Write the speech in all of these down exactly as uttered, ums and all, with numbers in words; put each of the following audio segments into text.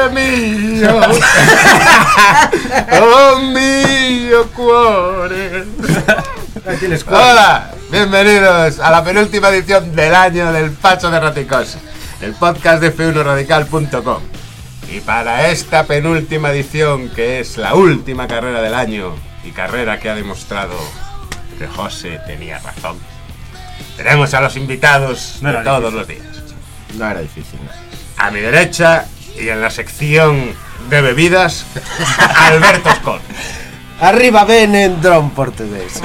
cuore mio, oh mio cuore. Hola, bienvenidos a la penúltima edición del año del Pacho de Raticos, el podcast de efe uno radical punto com. Y para esta penúltima edición, que es la última carrera del año y carrera que ha demostrado que José tenía razón, tenemos a los invitados no de todos difícil. los días. No era difícil, no. A mi derecha y en la sección de bebidas, Alberto Scott. Arriba ven en dron portugués.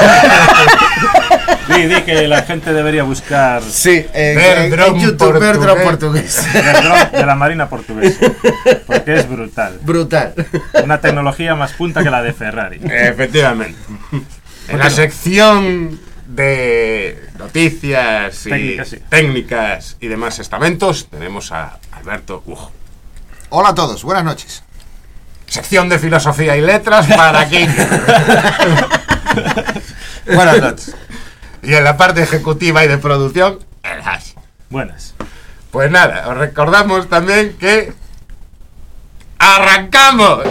Di, di que la gente debería buscar. Sí, en, en, en YouTube ver dron portugués. Dron de la Marina Portuguesa. Porque es brutal. Brutal. Una tecnología más punta que la de Ferrari. Efectivamente. En la sección de noticias y técnicas, sí. técnicas y demás estamentos tenemos a Alberto Ujo. Hola a todos, buenas noches. Sección de filosofía y letras para King. Buenas noches. Y en la parte ejecutiva y de producción, el Hash. Buenas. Pues nada, os recordamos también que ¡arrancamos!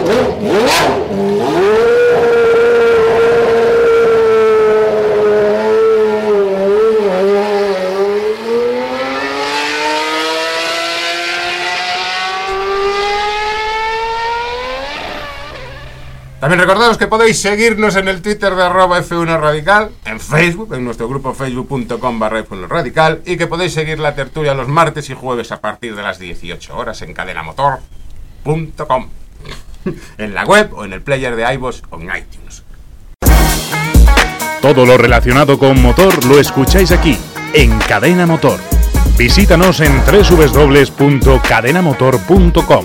También recordaros que podéis seguirnos en el Twitter de arroba efe uno radical, en Facebook, en nuestro grupo facebook punto com barra efe uno radical, y que podéis seguir la tertulia los martes y jueves a partir de las dieciocho horas en cadena motor punto com, en la web o en el player de iVoox o en iTunes. Todo lo relacionado con motor lo escucháis aquí, en Cadena Motor. Visítanos en doble u doble u doble u punto cadena motor punto com.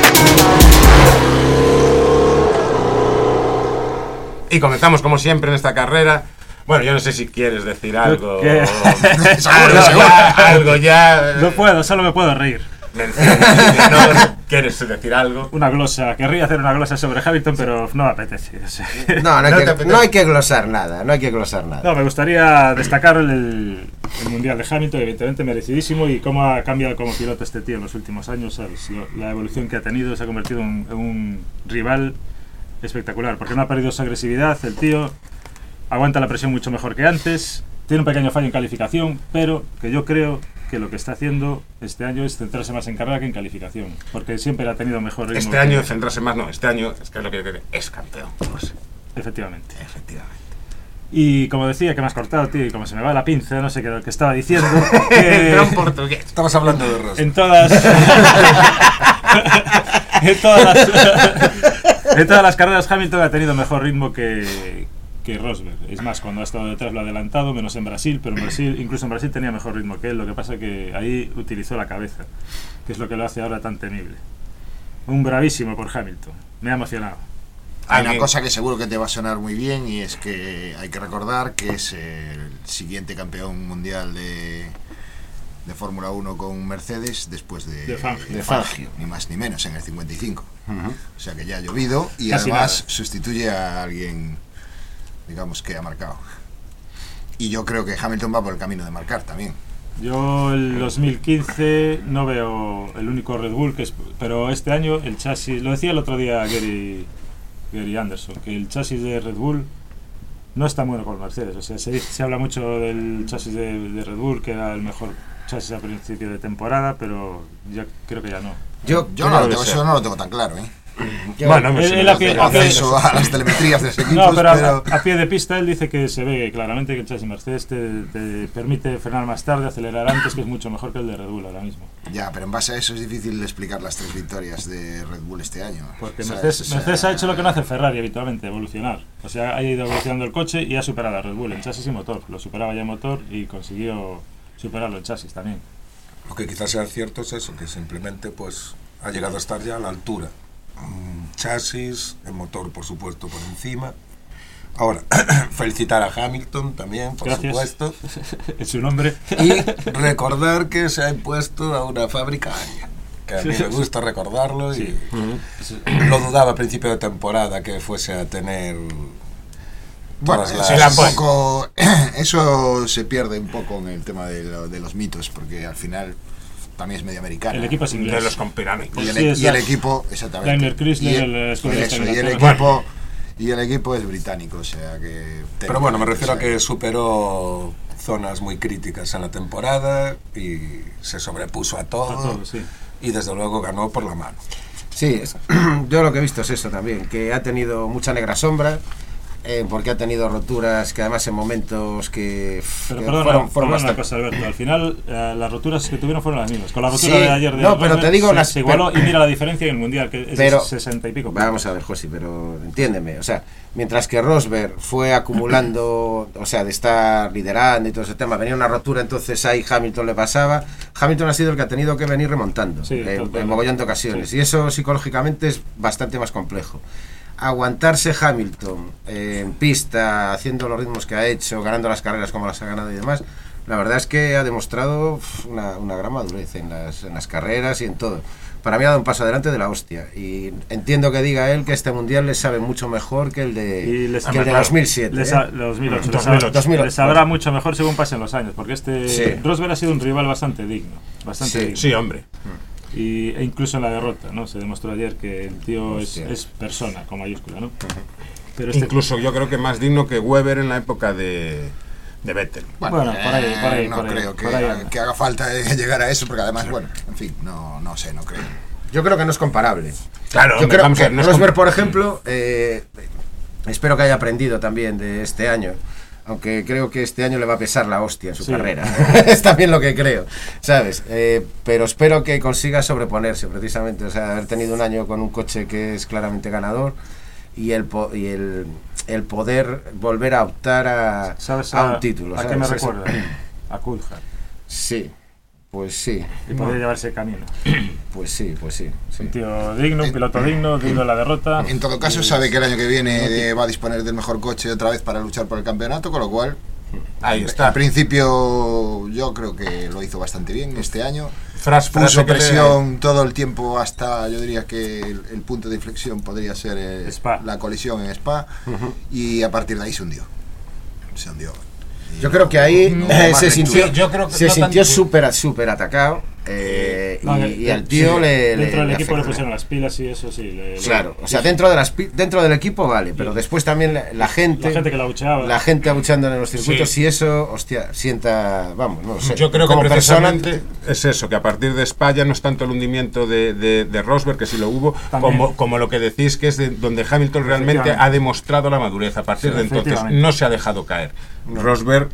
Y comenzamos como siempre en esta carrera. Bueno, yo no sé si quieres decir algo. ¿Qué? algo, ya, algo ya. No puedo, solo me puedo reír. No, ¿quieres decir algo? Una glosa. Querría hacer una glosa sobre Hamilton, pero no me apetece. O sea, no, no, hay ¿No que, te apetece? no hay que glosar nada, no hay que glosar nada. no, me gustaría destacar el, el Mundial de Hamilton, evidentemente merecidísimo, y cómo ha cambiado como piloto este tío en los últimos años, ¿sabes? La evolución que ha tenido, se ha convertido en, en un rival espectacular, porque no ha perdido su agresividad, el tío aguanta la presión mucho mejor que antes, tiene un pequeño fallo en calificación, pero que yo creo que lo que está haciendo este año es centrarse más en carrera que en calificación, porque siempre ha tenido mejor ritmo. Este año centrarse más, no, este año es que es lo que yo creo, es campeón. Pues. Efectivamente. Efectivamente. Y como decía, que me has cortado, tío, y como se me va la pinza, no sé qué lo que estaba diciendo. Que en portugués. Estabas hablando de Ross. En todas. en todas las. En todas las carreras Hamilton ha tenido mejor ritmo que, que Rosberg. Es más, cuando ha estado detrás lo ha adelantado, menos en Brasil, pero en Brasil, incluso en Brasil tenía mejor ritmo que él. Lo que pasa es que ahí utilizó la cabeza, que es lo que lo hace ahora tan temible. Un bravísimo por Hamilton. Me ha emocionado. Hay una cosa que seguro que te va a sonar muy bien, y es que hay que recordar que es el siguiente campeón mundial de, de Fórmula uno con Mercedes después de, de, Fangio. de Fangio, ni más ni menos, en el cincuenta y cinco. Uh-huh. O sea que ya ha llovido y Casi además nada. sustituye a alguien, digamos, que ha marcado. Y yo creo que Hamilton va por el camino de marcar también. Yo el dos mil quince no veo el único Red Bull, que es, pero este año el chasis, lo decía el otro día Gary, Gary Anderson, que el chasis de Red Bull no es tan bueno como el Mercedes. O sea, se, se habla mucho del chasis de, de Red Bull, que era el mejor chasis a principio de temporada, pero ya creo que ya no. Yo, yo no, lo tengo, eso no lo tengo tan claro, ¿eh? Yo, Bueno, me él- él a pie- Tengo a pie- acceso a las telemetrías de ese equipo, No, pero, pero... A, a pie de pista él dice que se ve claramente que el chasis Mercedes te, te permite frenar más tarde, acelerar antes, que es mucho mejor que el de Red Bull ahora mismo. Ya, pero en base a eso es difícil explicar las tres victorias de Red Bull este año. Porque ¿sabes? Mercedes, O sea, Mercedes ha hecho lo que no hace Ferrari habitualmente, evolucionar. O sea, ha ido evolucionando el coche y ha superado a Red Bull en chasis y motor. Lo superaba ya en motor y consiguió superarlo en chasis también. Lo que quizás sea cierto es eso, que simplemente pues ha llegado a estar ya a la altura. Un chasis, el motor por supuesto por encima. Ahora, felicitar a Hamilton también, por Gracias. supuesto. Es su nombre. Y recordar que se ha impuesto a una fábrica Aria, que a mí me gusta recordarlo, y Sí. lo dudaba a principio de temporada que fuese a tener Bueno, todas eso, las... es un poco, eso se pierde un poco en el tema de, lo, de los mitos, porque al final también es medio americana. El equipo es inglés. De los conspiranoicos. Y el, Sí, y el exacto. equipo, exactamente. Daimler Chrysler, y el el, escudería eso, de y el Inglaterra. equipo y el equipo es británico, o sea que. Pero bueno, me refiero a o sea, que superó zonas muy críticas en la temporada y se sobrepuso a todo, A todo, sí. y desde luego ganó por la mano. Sí, es- yo lo que he visto es eso también, que ha tenido mucha negra sombra, eh, porque ha tenido roturas que además en momentos que, Pero que perdona, fueron, fueron perdona una bastante... cosa, Alberto. Al final, eh, las roturas que tuvieron fueron las mismas. Con la rotura Sí, de ayer de no, pero Rosberg te digo se, las- se igualó pero- y mira la diferencia en el Mundial, que es Pero- de sesenta y pico. Vamos a ver, José, pero entiéndeme, o sea, mientras que Rosberg fue acumulando, o sea, de estar liderando y todo ese tema, venía una rotura, entonces ahí Hamilton le pasaba, Hamilton ha sido el que ha tenido que venir remontando, Sí, en, totalmente. en mogollón de ocasiones, Sí. y eso psicológicamente es bastante más complejo. Aguantarse Hamilton eh, en pista, haciendo los ritmos que ha hecho, ganando las carreras como las ha ganado y demás, la verdad es que ha demostrado uf, una, una gran madurez en las, en las carreras y en todo. Para mí ha dado un paso adelante de la hostia. Y entiendo que diga él que este mundial le sabe mucho mejor que el de, Y les- que el de claro, dos mil siete. Les ¿eh? ha- dos mil ocho, les, dos mil ocho. ha- dos mil ocho. les sabrá mucho mejor según pasen los años, porque este Sí. Rosberg ha sido un rival bastante digno, bastante Sí. digno. Sí, hombre. Y, e incluso en la derrota, ¿no? Se demostró ayer que el tío es, Hostia. es persona con mayúscula, ¿no? Pero este, Incluso yo creo que más digno que Weber en la época de, de Vettel. Bueno, por ahí, por ahí, no por ahí, creo que, por ahí anda. que haga falta eh, llegar a eso, porque además, bueno, en fin, no, no sé, no creo. Yo creo que no es comparable. Claro, Yo hombre, creo vamos a que ver, no es Rosberg, compa- por ejemplo, eh, espero que haya aprendido también de este año. Aunque creo que este año le va a pesar la hostia en su Sí. carrera. Es también lo que creo, ¿sabes? Eh, pero espero que consiga sobreponerse, precisamente. O sea, haber tenido un año con un coche que es claramente ganador y el, po- y el, el poder volver a optar a, ¿Sabes a un título. ¿A ¿sabes? qué me Es- recuerda? A Coulthard. Sí, pues sí. Y podría llevarse camino. Pues sí, pues sí. sí. Un tío digno, un piloto digno, digno de la derrota. En todo caso, Y- sabe que el año que viene eh, va a disponer del mejor coche otra vez para luchar por el campeonato, con lo cual, Ahí en está. principio, yo creo que lo hizo bastante bien este año. Fras, frase Puso que le- presión todo el tiempo hasta, yo diría que el, el punto de inflexión podría ser eh, Spa. la colisión en Spa, y a partir de ahí se hundió. Se hundió. Y Yo creo que ahí no eh, más se lectura. sintió, Yo creo que se no sintió tanto- súper súper atacado eh, No, y, de- y al de- tío sí, le, le- dentro del le equipo le afectó. pusieron las pilas y eso sí. Le, le- Claro, o sea, dentro de las pi- dentro del equipo vale, pero después también la, la gente la gente que la abucheaba. la gente abuchando en los circuitos Sí. y eso, hostia, sienta, vamos, no lo sé. Yo creo que como persona, precisamente es eso, que a partir de España no es tanto el hundimiento de, de, de Rosberg, que sí lo hubo, También. como, como lo que decís, que es de donde Hamilton realmente Efectivamente. ha demostrado la madurez. A partir Sí, de entonces efectivamente. no se ha dejado caer. Rosberg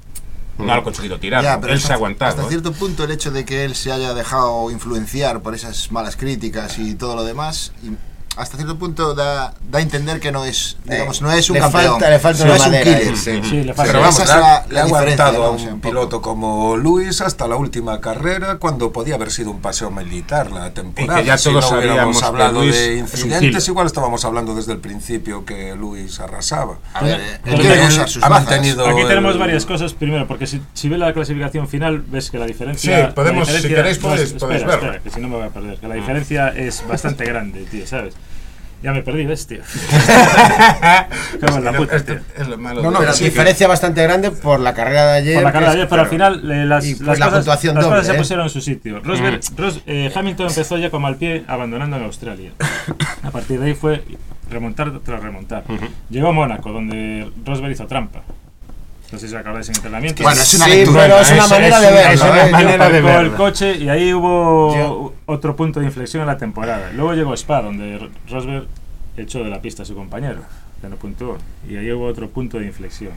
no lo ha conseguido tirar, Ya, pero él hasta, se ha aguantado. hasta ¿eh? cierto punto el hecho de que él se haya dejado influenciar por esas malas críticas y todo lo demás, y hasta cierto punto da, da a entender que no es, digamos, no es un le campeón, falta, le falta no una es un madera, killer. eh, sí. Sí, le falta. Pero vamos, esa es le la- ha- le la ha diferencia, aguantado a ¿no? O sea, un un poco. piloto como Luis hasta la última carrera, cuando podía haber sido un paseo militar la temporada. Y que ya si todos no hubiéramos sabíamos que hablado Luis de es un incidentes, killer. igual estábamos hablando desde el principio que Luis arrasaba. A ver, eh, Pero él quiere él usar sus ha bazas. mantenido- Aquí tenemos el- varias cosas. Primero, porque si, si ves la clasificación final, ves que la diferencia. Sí, podemos, la si diferencia- queréis, no, podéis- espera, podéis espera, verlo. que si no me voy a perder. Que la diferencia es bastante grande, tío, ¿sabes? Ya me perdí, ¿ves, tío? Cago en la puta, Esto tío. es lo malo No, de- no, pero sí, que- diferencia bastante grande por la carrera de ayer. Por la que carrera es- de ayer, pero al claro. final eh, las, Y, pues, las la cosas, puntuación las doble, cosas se ¿eh? pusieron en su sitio. Rosberg, Ros- eh, Hamilton empezó ya con mal pie abandonando en Australia. A partir de ahí fue remontar tras remontar. Llegó a Mónaco, donde Rosberg hizo trampa. No sé si os acordáis en entrenamiento. Bueno, es una Sí, lectura. pero es una Es- manera es de una- verlo. es una ¿eh? manera de Aparcó el verlo. coche y ahí hubo Yo- otro punto de inflexión en la temporada. Luego llegó Spa, donde Rosberg echó de la pista a su compañero, que no puntuó. Y ahí hubo otro punto de inflexión.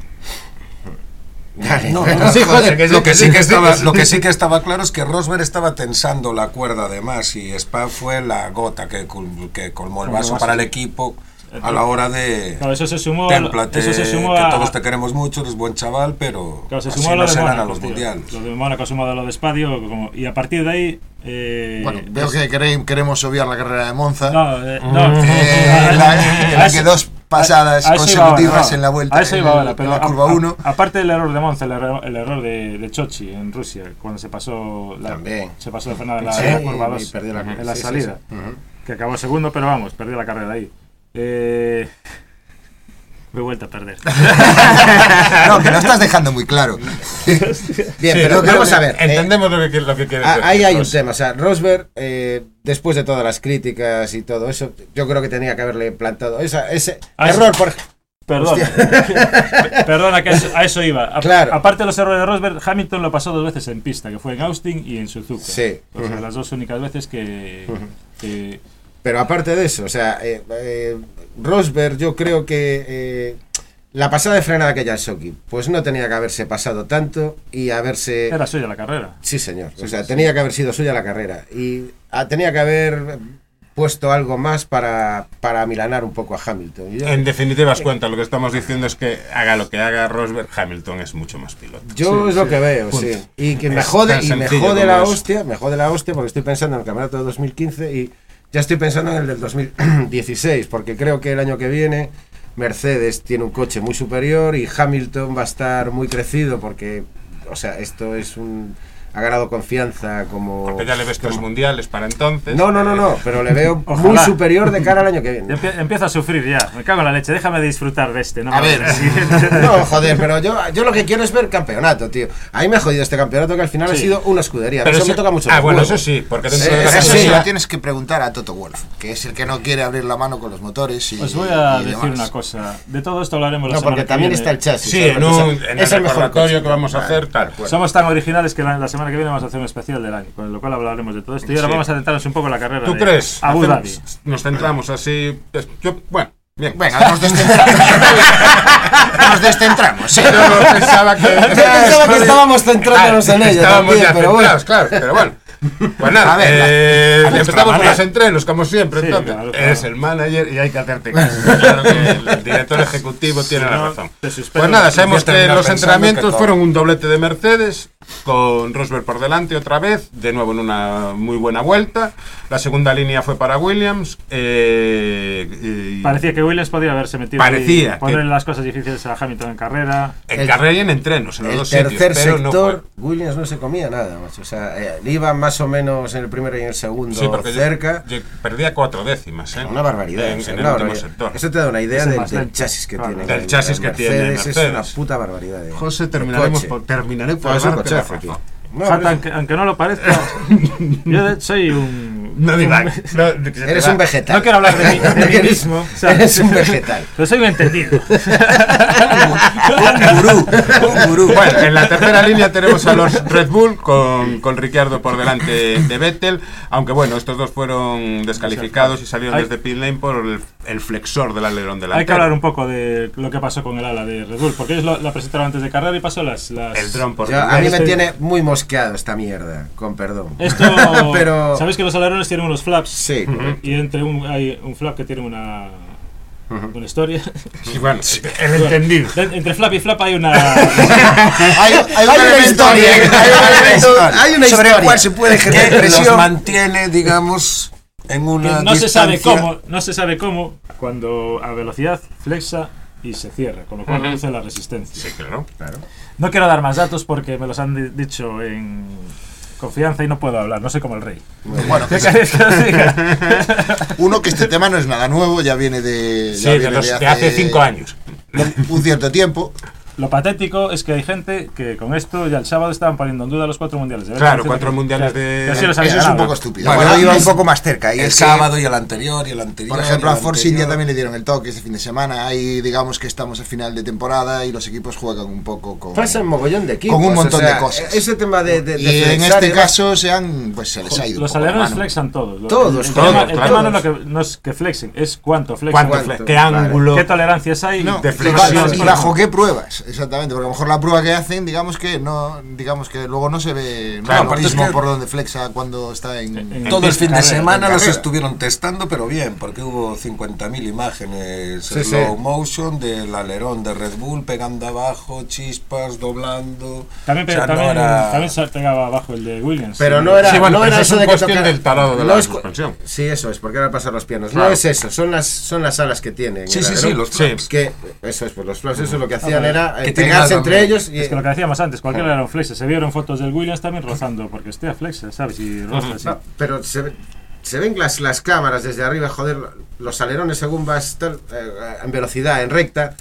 Dale. No, Bueno, no, sí, joder, que lo, que sí sí, que sí, estaba, sí. lo que sí que estaba claro es que Rosberg estaba tensando la cuerda de más y Spa fue la gota que, col- que colmó el Colmó vaso más, para el sí. equipo a la hora de Claro, eso se sumó a, témplate, eso se sumó que a, todos te queremos mucho, eres buen chaval, pero claro, se así sumó a lo no de se ganan Mónaco, los tío. mundiales. Lo de Mónaco sumado a lo de Spadio, como, y a partir de ahí... eh, Bueno, veo es- que quere- queremos obviar la carrera de Monza. No, eh, no. Eh, en la, en la A que eso- dos pasadas a eso iba consecutivas ahora, no. en la vuelta, A eso iba en, ahora, en pero la a- curva a- uno. aparte del error de Monza, el error, el error de, de Chochi en Rusia, cuando se pasó la, También. se pasó de frenada en la, Sí, en la curva y dos, perdió la- en la sí, sí, salida, sí. Ujú. que acabó segundo, pero vamos, perdió la carrera ahí. Eh, me he vuelto a perder. No, que lo estás dejando muy claro. Bien, pero creo vamos que a ver. Entendemos eh, lo que quiere, lo que quiere Ah, decir. ahí hay un Ross. tema, o sea, Rosberg, eh, después de todas las críticas y todo eso, yo creo que tenía que haberle plantado esa, ese Ah, error, por Perdona, perdona que a eso, a eso iba. A- Claro. Aparte de los errores de Rosberg, Hamilton lo pasó dos veces en pista, que fue en Austin y en Suzuka. Sí. O sea, Ujú. las dos únicas veces que, que Pero aparte de eso, o sea, eh, eh, Rosberg, yo creo que eh, la pasada de frenada que ya Shoki, pues no tenía que haberse pasado tanto y haberse... era suya la carrera. Sí, señor. Sí, O sea, sí, tenía sí. que haber sido suya la carrera. Y ah, tenía que haber puesto algo más para, para milanar un poco a Hamilton. Y yo, En definitivas cuentas, lo que estamos diciendo es que haga lo que haga Rosberg, Hamilton es mucho más piloto. yo Sí, es lo sí. que veo, Punto. sí. Y que me Es jode, tan y me sencillo jode la como eso. hostia, me jode la hostia porque estoy pensando en el campeonato de dos mil quince y ya estoy pensando en el del dos mil dieciséis, porque creo que el año que viene Mercedes tiene un coche muy superior y Hamilton va a estar muy crecido porque, o sea, esto es un... ha ganado confianza como... Porque ya le ves tres como- mundiales para entonces. No, no, no, no, pero le veo muy Ojalá. superior de cara al año que Ya viene. empie- empiezo a sufrir ya. Me cago en la leche. Déjame disfrutar de este. No A me- ver. Sí. No, joder, pero yo, yo lo que quiero es ver campeonato, tío. A mí me ha jodido este campeonato que al final ha Sí. sido una escudería. Pero eso sí- me toca mucho. Ah, los bueno, huevos. eso sí, porque dentro Sí, de la eso Eso sí. sí categoría- lo tienes que preguntar a Toto Wolff, que es el que no quiere abrir la mano con los motores y Os voy a y decir demás. una cosa. De todo esto hablaremos la No, semana porque que también viene. está el chasis. Sí, ¿sabes? en, O sea, un, en es el el mejor recordatorio coche. que vamos a Vale. hacer, tal. Bueno. Somos tan originales que la, la semana que viene vamos a hacer un especial del año, con lo cual hablaremos de todo esto. Y ahora Sí. vamos a centrarnos un poco en la carrera. ¿Tú de crees? Abu Dhabi. Hacemos- Nos centramos así. es- Yo, bueno, bien. Venga, nos descentramos. nos descentramos, sí. Yo pensaba que. Yo pensaba que estábamos centrándonos en ella Estábamos también, ya pero bueno. centrados, claro, pero bueno. Pues nada, A ver, la- eh, a nuestra empezamos con manera. los entrenos, como siempre. Sí, entonces, claro, eres claro. el manager y hay que hacerte caso. Claro que el director ejecutivo tiene Si la no, razón. te suspendo. Pues nada, Voy a sabemos que terminar los pensando entrenamientos que todo. fueron un doblete de Mercedes, con Rosberg por delante otra vez, de nuevo en una muy buena vuelta. La segunda línea fue para Williams. eh, y- Parecía que Williams podía haberse metido Parecía y ponerle que- las cosas difíciles a Hamilton en carrera. en el- carrera y en entrenos, en los El dos tercer sitios, pero no sector, fue. Williams no se comía nada, macho. O sea, eh, iba más o menos en el primero y en el segundo Sí, porque yo- cerca. yo perdía cuatro décimas, ¿eh? Una barbaridad. En, o sea, en una el último barbaridad. sector. Eso te da una idea Es el del, más del lento. chasis que Claro. tiene. Del el- chasis el que tiene Mercedes. Es una Mercedes. puta barbaridad. de- José, de terminaremos coche. por, terminaré por No, es un darte cochazo, razón. tío. No, Jota, pero- aunque, aunque no lo parezca, yo de- soy un... No un- digas. No, que se te Eres va. un vegetal. No quiero hablar de mí, de mí mismo. o sea, Eres un vegetal. Pero soy un entendido. Un gurú, un gurú. Bueno, en la tercera línea tenemos a los Red Bull con, con Ricciardo por delante de Vettel, aunque bueno, estos dos fueron descalificados y salieron Hay- desde pit lane por el, el flexor del alerón delantero. Hay que hablar un poco de lo que pasó con el ala de Red Bull, porque ellos lo, la presentaron antes de carrera y pasó las... las El dron por Yo- a mí me Este- tiene muy mosqueado esta mierda, con perdón. Esto... Pero- ¿Sabéis que los alerones tienen unos flaps? Sí, correcto. Y entre un, hay un flap que tiene una... Una historia. Sí, bueno, el entendido. De- entre flap y flap hay una... Hay, hay un Hay una elemento historia, bien, hay un elemento- hay una sobre el historia. cual se puede Que generar los presión. mantiene, digamos, en que una no se sabe distancia- cómo, no se sabe cómo, cuando a velocidad flexa y se cierra, con lo cual reduce la resistencia. Sí, claro. No quiero dar más datos porque me los han di- dicho en confianza y no puedo hablar, no soy como el rey. Bueno, ¿Qué queréis que os diga? uno, que este tema no es nada nuevo, ya viene de, Sí, ya de, viene los- de hace cinco años. un cierto tiempo. Lo patético es que hay gente que con esto ya el sábado estaban poniendo en duda los cuatro mundiales. de Claro, verdad, cuatro que- mundiales que- de- que así los había Eso es un ganado. poco estúpido. Bueno, Bueno, iba es- un poco más cerca. Y El es que, sábado y el anterior y el anterior. por ejemplo, y a el Force India anterior. también le dieron el toque este fin de semana. Ahí digamos que estamos a final de temporada y los equipos juegan un poco con... Pasa un mogollón de equipos. Con un montón o sea, de cosas. Ese tema de. de, de y en flexar este y demás, caso se han, pues se les ha ido. Los un poco la alerones mano. flexan todos. Lo- Todos, el, todos, tema, el claro. tema no, es lo que, no es que flexen, es cuánto flexan. ¿Cuánto ¿Cuánto? fle- ¿Qué Vale. ángulo? ¿Qué tolerancias hay? No, de y flexión? ba- y bajo qué pruebas, exactamente, porque a lo mejor la prueba que hacen, digamos que no, digamos que luego no se ve no Claro, hay aparte es mismo que- por donde flexa cuando está en, En- Todo el fin de carrera, semana en los carrera. estuvieron testando, pero bien, porque hubo cincuenta mil imágenes Sí, slow sí. motion del alerón de Red Bull pegando abajo, chispas, doblando. También, pe- O sea, no también, era- también se pegaba abajo el de Williams. Pero Sí. no era, Sí, bueno, no pero era eso es eso un de que cuestión tocara- del talado de no la es cu- suspensión. Sí, eso es, porque era pasar las piernas. Claro. No es eso, son las, son las alas que tienen. Sí, el sí, sí, alerón, los Sí. flaps. Que, eso es, pues los flaps, eso lo que hacían Ah, era eh, que tienen pegarse algo, entre ¿no? ellos y. Es que lo que decíamos antes, cualquiera era un flex. Se vieron fotos del Williams también rozando, porque esté flex, ¿sabes? Y roza así. No, pero se, ve- se ven las, las cámaras desde arriba, joder, los alerones según vas tal, eh, en velocidad, en recta,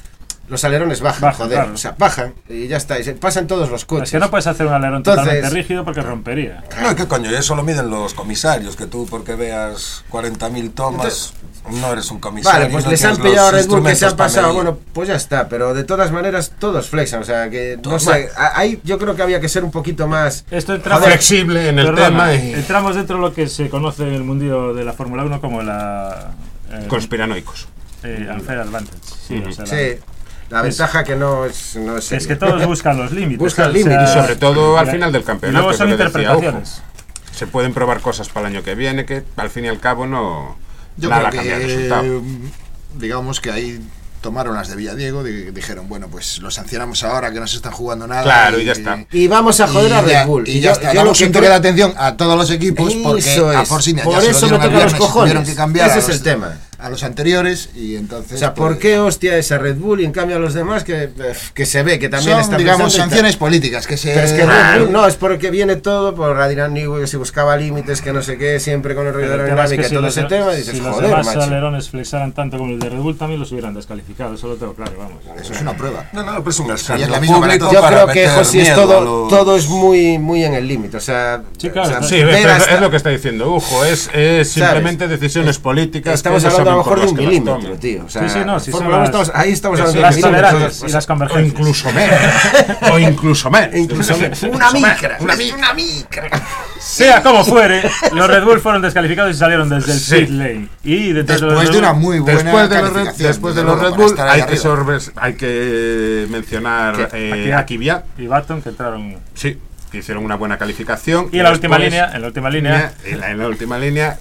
los alerones bajan, Bajan, joder, claro. o sea, bajan y ya está, y se pasan todos los coches. Es que no puedes hacer un alerón Entonces- totalmente rígido porque rompería. No, ¿qué coño? Eso lo miden los comisarios, que tú porque veas cuarenta mil tomas no eres un comisario. Vale, pues no les han tienes pillado a los Red Bull que se han instrumentos para pasado, medir. bueno, pues ya está, pero de todas maneras todos flexan, o sea, que no Todos. sé, a- ahí yo creo que había que ser un poquito más... Esto entramos, Flexible en el Perdona, tema y entramos dentro de lo que se conoce en el mundo de la Fórmula uno como la eh, conspiranoicos. eh, unfair advantage. Sí, Ujú. o sea, la- Sí, la ventaja que no es... No es, es que seria. todos buscan los límites. Buscan o sea, límites, Y sobre todo al y- final del Y campeonato. luego es son lo que decía, ojo, interpretaciones. se pueden probar cosas para el año que viene que al fin y al cabo no Yo nada creo cambia el que, resultado. digamos que ahí tomaron las de Villadiego, di- dijeron, bueno, pues los sancionamos ahora que no se están jugando nada. Claro, y ya está. Y vamos a joder y a Red ya- Bull. Y ya yo- está. yo Damos lo un que toque de creo- atención a todos los equipos porque Eso a es. Force India Por ya se lo eso me dieron el tocan los viernes, cojones. tuvieron que cambiar Ese a es el los- tema. a los anteriores y entonces O sea, pues, ¿por qué hostia es a Red Bull y en cambio a los demás que, eh, que se ve que también son, están digamos, pensando y tal? sanciones políticas que se Pero es que Claro. Red Bull no, es porque viene todo por Adrian Newey, que se buscaba límites, que no sé qué, siempre con el rollo de Pero la el tema es dinámica que y si todo los ese de- tema, y dices, si los joder, demás macho. alerones flexaran tanto como el de Red Bull también los hubieran descalificado, eso lo tengo claro, vamos. eso es una prueba. No, no, pues es un Y es escándalo la misma para público todos. Yo para creo que meter José es miedo a todo, los- todo es muy, muy en el límite, o sea, Sí, claro, o sea, está- Sí, ver pero hasta- es lo que está diciendo Ujo, es, es simplemente decisiones políticas. estamos que ellos hablando a lo saben mejor de por un las que las milímetro, toman. tío, o sea, Sí, sí, no, sí, Fórmula son uno las- estamos, ahí estamos Sí, hablando Las de tolerancias milímetros, y las O convergencias. incluso menos. o incluso menos. incluso una micra, una micra. Sea como fuere, los Red Bull fueron descalificados y salieron desde el Sí. pit lane. Y detrás Después los de Red una Bull- muy buena Después de los Red, calificación, después de desde los luego, Red para Bull estar ahí hay que, arriba. sorbes- hay que mencionar eh, a Kvyat, y Baton que entraron. sí, que hicieron una buena calificación. Y en la última después- línea, en la última línea, en la, en la última línea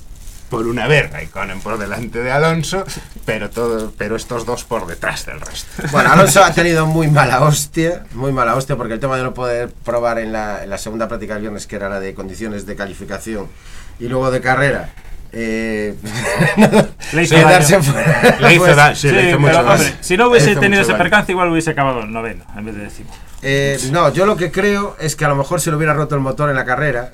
por una vez Raikkonen por delante de Alonso, pero todo, pero estos dos por detrás del resto. Bueno, Alonso ha tenido muy mala hostia, muy mala hostia, porque el tema de no poder probar en la, en la segunda práctica del viernes, que era la de condiciones de calificación, y luego de carrera, eh, le hizo quedarse daño. fuera. Le hizo pues, daño, sí, Sí, le hizo pero, mucho hombre, daño. si no hubiese Le hizo tenido mucho ese daño. percance, igual hubiese acabado noveno en vez de décimo. Eh, no, yo lo que creo es que a lo mejor se le hubiera roto el motor en la carrera,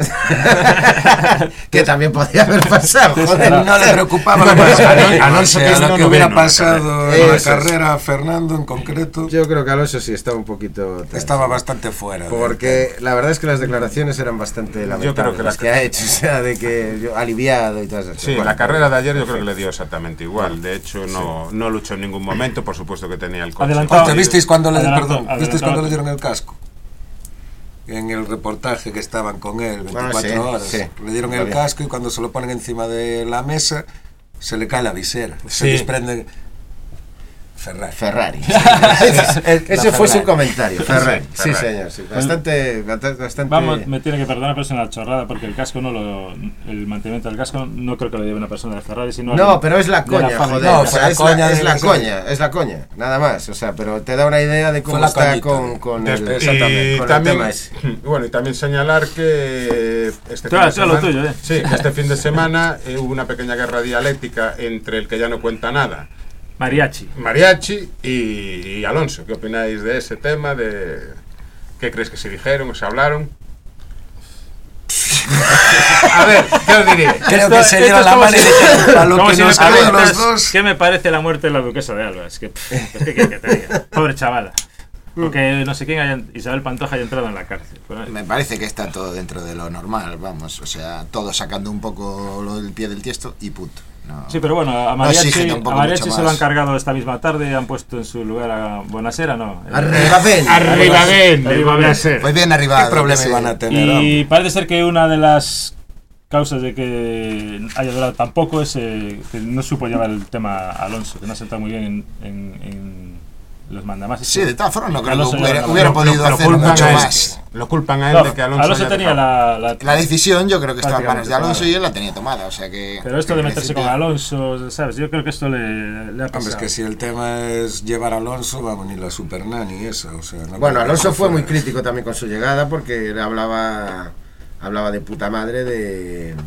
que también podría haber pasado, joder. No le preocupaba lo, Bueno, que- Alonso- Alonso o sea, que es lo no que hubiera noveno en la pasado carrera. en la Eso es. carrera a Fernando en concreto Yo creo que Alonso sí estaba un poquito... estaba bastante fuera. Porque la verdad es que las declaraciones eran bastante lamentables, creo que la las que ha hecho, o sea, de que yo, aliviado y todo eso. Sí, Bueno, la carrera de ayer yo creo que le dio exactamente igual. De hecho, no, no luchó en ningún momento. Por supuesto que tenía el coche. Adelantado. Hostia, ¿visteis cuando le, Adelantó, perdón, ¿visteis adelantó. cuando le dieron el casco? En el reportaje que estaban con él veinticuatro Ah, sí, horas. sí. Le dieron el Vale. casco y cuando se lo ponen encima de la mesa se le cae la visera. Se Sí. desprende Ferrari. Ferrari. La Ese fue su Ferrari. comentario, Ferrari. Sí, Ferrari. señor. Sí. Bastante, bastante, bastante- Vamos, me tiene que perdonar, pero es una chorrada porque el casco no lo. El mantenimiento del casco no creo que lo lleve una persona de Ferrari, sino. No, alguien pero es la de la coña, fábrica. joder. No, o sea, fue la es, coña la, es de la la- coña, es la coña, nada más. O sea, pero te da una idea de cómo Fue la está coñita. con, con el, Después- exactamente, y con también, el tema ese. bueno, y también señalar que este Claro, fin de eso es lo semana, tuyo, ¿eh? sí, que este fin de semana eh, hubo una pequeña guerra dialéctica entre el que ya no cuenta nada, Mariachi. Mariachi y, y Alonso. ¿Qué opináis de ese tema? De ¿qué crees que se dijeron o se hablaron? A ver, ¿qué os diré? Creo Esto- que se esto dieron es la como mano y si- dijeron, a lo Como que si me nos quedó los preguntas dos. ¿qué me parece la muerte de la duquesa de Alba? Es que, pff, ¿qué quieres que te diga? Pobre chavala. Porque no sé quién, haya, Isabel Pantoja, haya entrado en la cárcel. Pero, Me parece que está todo dentro de lo normal, vamos, o sea, todo sacando un poco lo del pie del tiesto y punto. No. sí, pero bueno, a No Mariachi, exige tampoco a Mariachi mucho se lo han más. cargado esta misma tarde y han puesto en su lugar a Bonasera, ¿no? Arriba, ven. Arriba ven, Arriba ven. ser. Pues bien arriba. ¿Qué problemas iban a tener? Y hombre? parece ser que una de las causas de que haya durado tan poco es eh, que no supo llevar el tema a Alonso, que no ha sentado muy bien en, en, en los mandamases. Sí, de todas formas no creo Alonso que hubiera, lleva- hubiera lo- podido lo hacer culpan mucho a él. más. Lo culpan a él No, de que Alonso, Alonso haya tenía dejado. la, la- La decisión yo creo que estaba en manos de Prácticamente, Alonso claro. y él la tenía tomada, o sea que... Pero esto de en meterse con principio- Alonso, ¿sabes? Yo creo que esto le, le ha pasado. Hombre, es que si el tema es llevar a Alonso, vamos, ni la super nani esa, o sea... no Bueno, creo que Alonso fue fuera. muy crítico también con su llegada porque le hablaba, hablaba de puta madre de,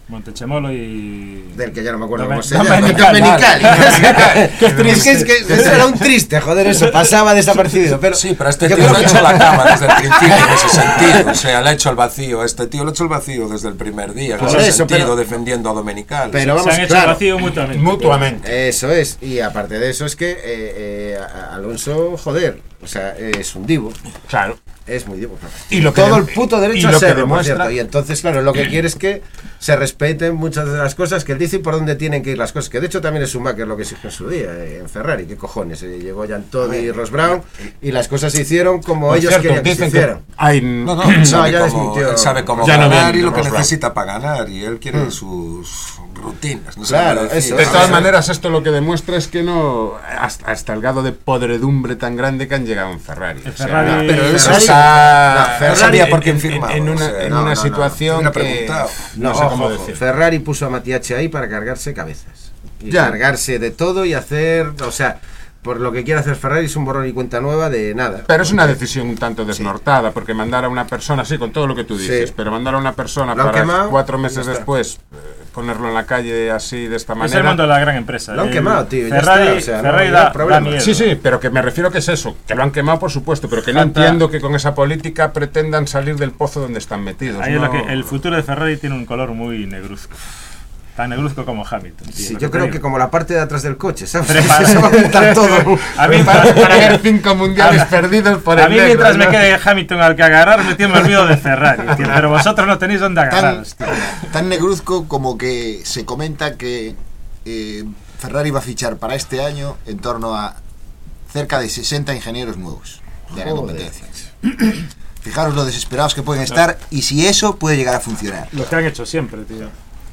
Montechemolo y... Del que ya no me acuerdo Domen- cómo se llama. Domenicali. Domenicali. Qué Es que, es que eso era un triste, joder, eso pasaba desapercibido. Pero Sí, pero este yo tío creo le ha que- hecho la cama desde el principio en ese sentido. O sea, le ha hecho el vacío. Este tío le ha hecho el vacío desde el primer día. En Por ese eso, sentido, pero- defendiendo a Domenical. Pero Se vamos, han hecho claro. vacío mutuamente. Mutuamente. Eso es, y aparte de eso es que eh, eh, a- Alonso, joder, o sea, es un divo, Claro. es muy divo. Y lo que todo dem- el puto y derecho a lo que serlo, por demuestra- cierto. Y entonces, claro, lo que quiere es que se respeten muchas de las cosas que él dice y por dónde tienen que ir las cosas. Que de hecho también es Schumacher lo que exigió en su día, eh, en Ferrari, qué cojones. eh, llegó Jean Todt y Ross Brown y las cosas se hicieron como Por ellos cierto, querían que se dicen que hicieran. hay... No, no, él sabe, ya cómo, desmintió. él sabe cómo Ya no ganar viene y lo que Ross Brown. necesita para ganar. Y él quiere sus rutinas. No sé Claro, cómo decir. eso, De eso. todas sí. maneras, esto lo que demuestra es que no. Hasta, hasta el grado de podredumbre tan grande que han llegado en Ferrari. El O sea, Ferrari- pero eso Ferrari- está. no, Ferrari- en- sabía por quién en- firmaba, En o una, sea, en no, una no, no, situación hubiera que. preguntado. No, No, sé ojo, cómo ojo, decir. Ferrari puso a Matiachi ahí para cargarse cabezas. Y Ya. cargarse de todo y hacer, o sea, por lo que quiere hacer Ferrari es un borrón y cuenta nueva de nada. Pero es una decisión un tanto desnortada, porque mandar a una persona, sí, con todo lo que tú dices, Sí. pero mandar a una persona Lo han para quemado, cuatro ya meses está. después eh, ponerlo en la calle así, de esta Es el manera. mundo de la gran empresa. Lo han El quemado, tío, ya Ferrari, está, o sea, no Ferrari hay da, da problema. miedo. Sí, sí, pero que me refiero que es eso, que lo han quemado por supuesto, pero que no Falta- entiendo que con esa política pretendan salir del pozo donde están metidos. Ahí es ¿no? lo que, el futuro de Ferrari tiene un color muy negruzco. Tan negruzco como Hamilton. tío, Sí, lo yo te creo digo. que como la parte de atrás del coche, ¿sabes? Prepara- Se va a juntar todo. A mí, para, para ver cinco mundiales perdidos por el a mí negro, mientras ¿no? me quede Hamilton al que agarrar, me tiene olvido de Ferrari, tío, pero vosotros no tenéis dónde Tan, agarraros, tío. tan negruzco como que se comenta que eh, Ferrari va a fichar para este año en torno a cerca de sesenta ingenieros nuevos de la Joder. competencia. Fijaros lo desesperados que pueden estar y si eso puede llegar a funcionar. Lo que han hecho siempre, tío.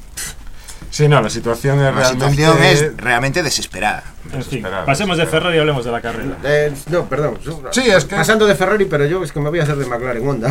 Sí, no, la situación es La realmente. situación es realmente desesperada. En fin, Desesperado, pasemos de desesperado. Ferrari y hablemos de la carrera. Eh, no, perdón. Sí, es que- Pasando de Ferrari, pero yo es que me voy a hacer de McLaren Honda.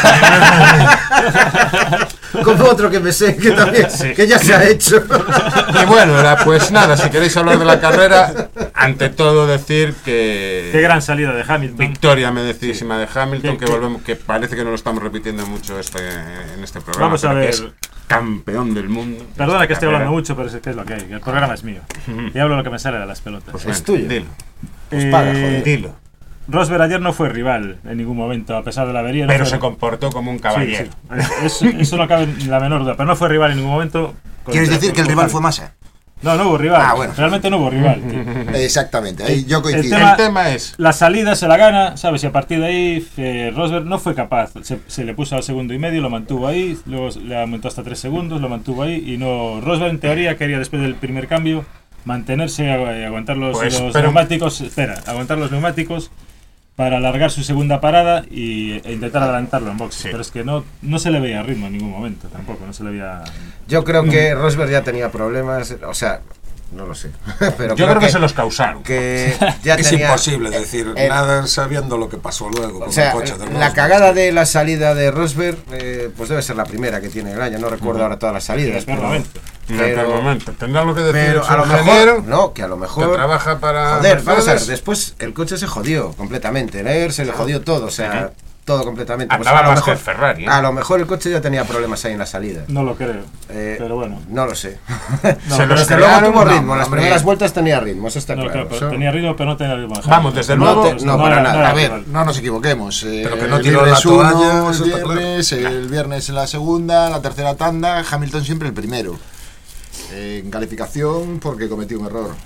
Como otro que me sé, que también, que ya se ha hecho. Y bueno, la- pues nada, si queréis hablar de la carrera, ante todo decir que. Qué gran salida de Hamilton. Victoria merecidísima de Hamilton, Sí, que sí. volvemos, que parece que no lo estamos repitiendo mucho este, en este programa. Vamos a pero que ver. es campeón del mundo. Perdona que esté Carrera. hablando mucho, pero es que es lo que hay. que El programa es mío. Y hablo lo que me sale de las pelotas. Pues Es ven, tuyo. Dilo. Pues paga, Eh, joder. Dilo. Rosberg ayer no fue rival en ningún momento, a pesar de la avería. no Pero fue- se comportó como un Sí, caballero. sí. Es- eso no cabe ni la menor duda, pero no fue rival en ningún momento. con- ¿Quieres decir que el con rival Hamilton. fue Massa? No, no hubo rival. Ah, bueno. Realmente no hubo rival. tío. Exactamente, ahí yo coincido. el tema- El tema es. La salida se la gana, ¿sabes? Y a partir de ahí, eh, Rosberg no fue capaz. Se, se le puso al segundo y medio, lo mantuvo ahí, luego le aumentó hasta tres segundos, lo mantuvo ahí. Y no. Rosberg, en teoría, quería después del primer cambio mantenerse, agu- aguantar los, Pues, los pero- neumáticos. Espera, aguantar los neumáticos para alargar su segunda parada y, e intentar adelantarlo en box. Sí. Pero es que no, no se le veía ritmo en ningún momento tampoco, no se le veía. Yo creo que Rosberg ya tenía problemas, o sea, no lo sé. Pero Yo creo que se los causaron. que ya Es tenía- imposible decir eh, nada sabiendo lo que pasó luego con O sea, el coche de la Rosberg. cagada de la salida de Rosberg, eh, pues debe ser la primera que tiene el año. No recuerdo ahora todas las salidas. En el peor pero- momento. En aquel pero- momento. Tendrá lo que decir Pero su a lo ingeniero, mejor, no, que a lo que mejor. trabaja para. Joder, vamos a ver, Mercedes. después el coche se jodió completamente. El Air se le jodió todo, o sea, todo completamente. Pues Andaba a lo más mejor, que el Ferrari, ¿eh? a lo mejor el coche ya tenía problemas ahí en la salida. No lo creo. Eh, pero bueno. No lo sé. No, Se pero los Pero es que que luego crearon, tuvo no, ritmo, en las hombre. primeras vueltas tenía ritmo, eso está no, claro. claro, pero eso- tenía ritmo, pero no tenía ritmo de Vamos, Hamilton. desde No, luego- no, no, no para era- nada. no era A ver, rival. no nos equivoquemos. eh, Pero que no el tiró viernes la toalla, uno, eso el está claro. viernes, el viernes en la segunda, la tercera tanda, Hamilton siempre el primero. Eh, en calificación porque cometió un error.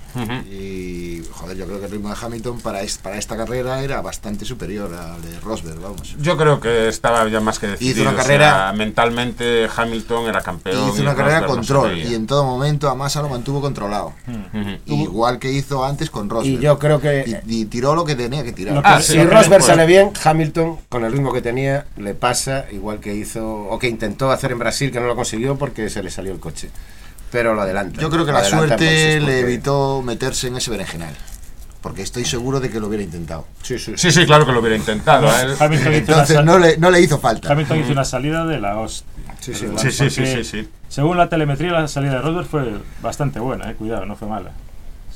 Y joder, yo creo que el ritmo de Hamilton para, es- para esta carrera era bastante superior al de Rosberg, vamos. Yo creo que estaba ya más que decidido. Hizo una o sea, carrera- mentalmente Hamilton era campeón. Hizo una y carrera Rosberg no se control veía. y en todo momento a Massa lo mantuvo controlado. Ujú. Igual que hizo antes con Rosberg. Y yo creo que Y, y tiró lo que tenía que tirar. Lo que- Ah, si sí, Rosberg pues- sale bien, Hamilton, con el ritmo que tenía, le pasa igual que hizo o que intentó hacer en Brasil, que no lo consiguió porque se le salió el coche. Pero lo adelanta. Yo creo que Lo la adelanta en suerte boxes le porque- evitó meterse en ese berenjenal. Porque estoy seguro de que lo hubiera intentado. Sí, sí, Sí, sí, claro que lo hubiera intentado. a él. Hamilton hizo, una Entonces sal- no le, no le hizo falta. Hamilton hizo una salida de la hostia. Sí, sí, ¿verdad? Sí, sí, sí, Porque, sí, sí. Según la telemetría, la salida de Rosberg fue bastante buena, eh, cuidado, no fue mala.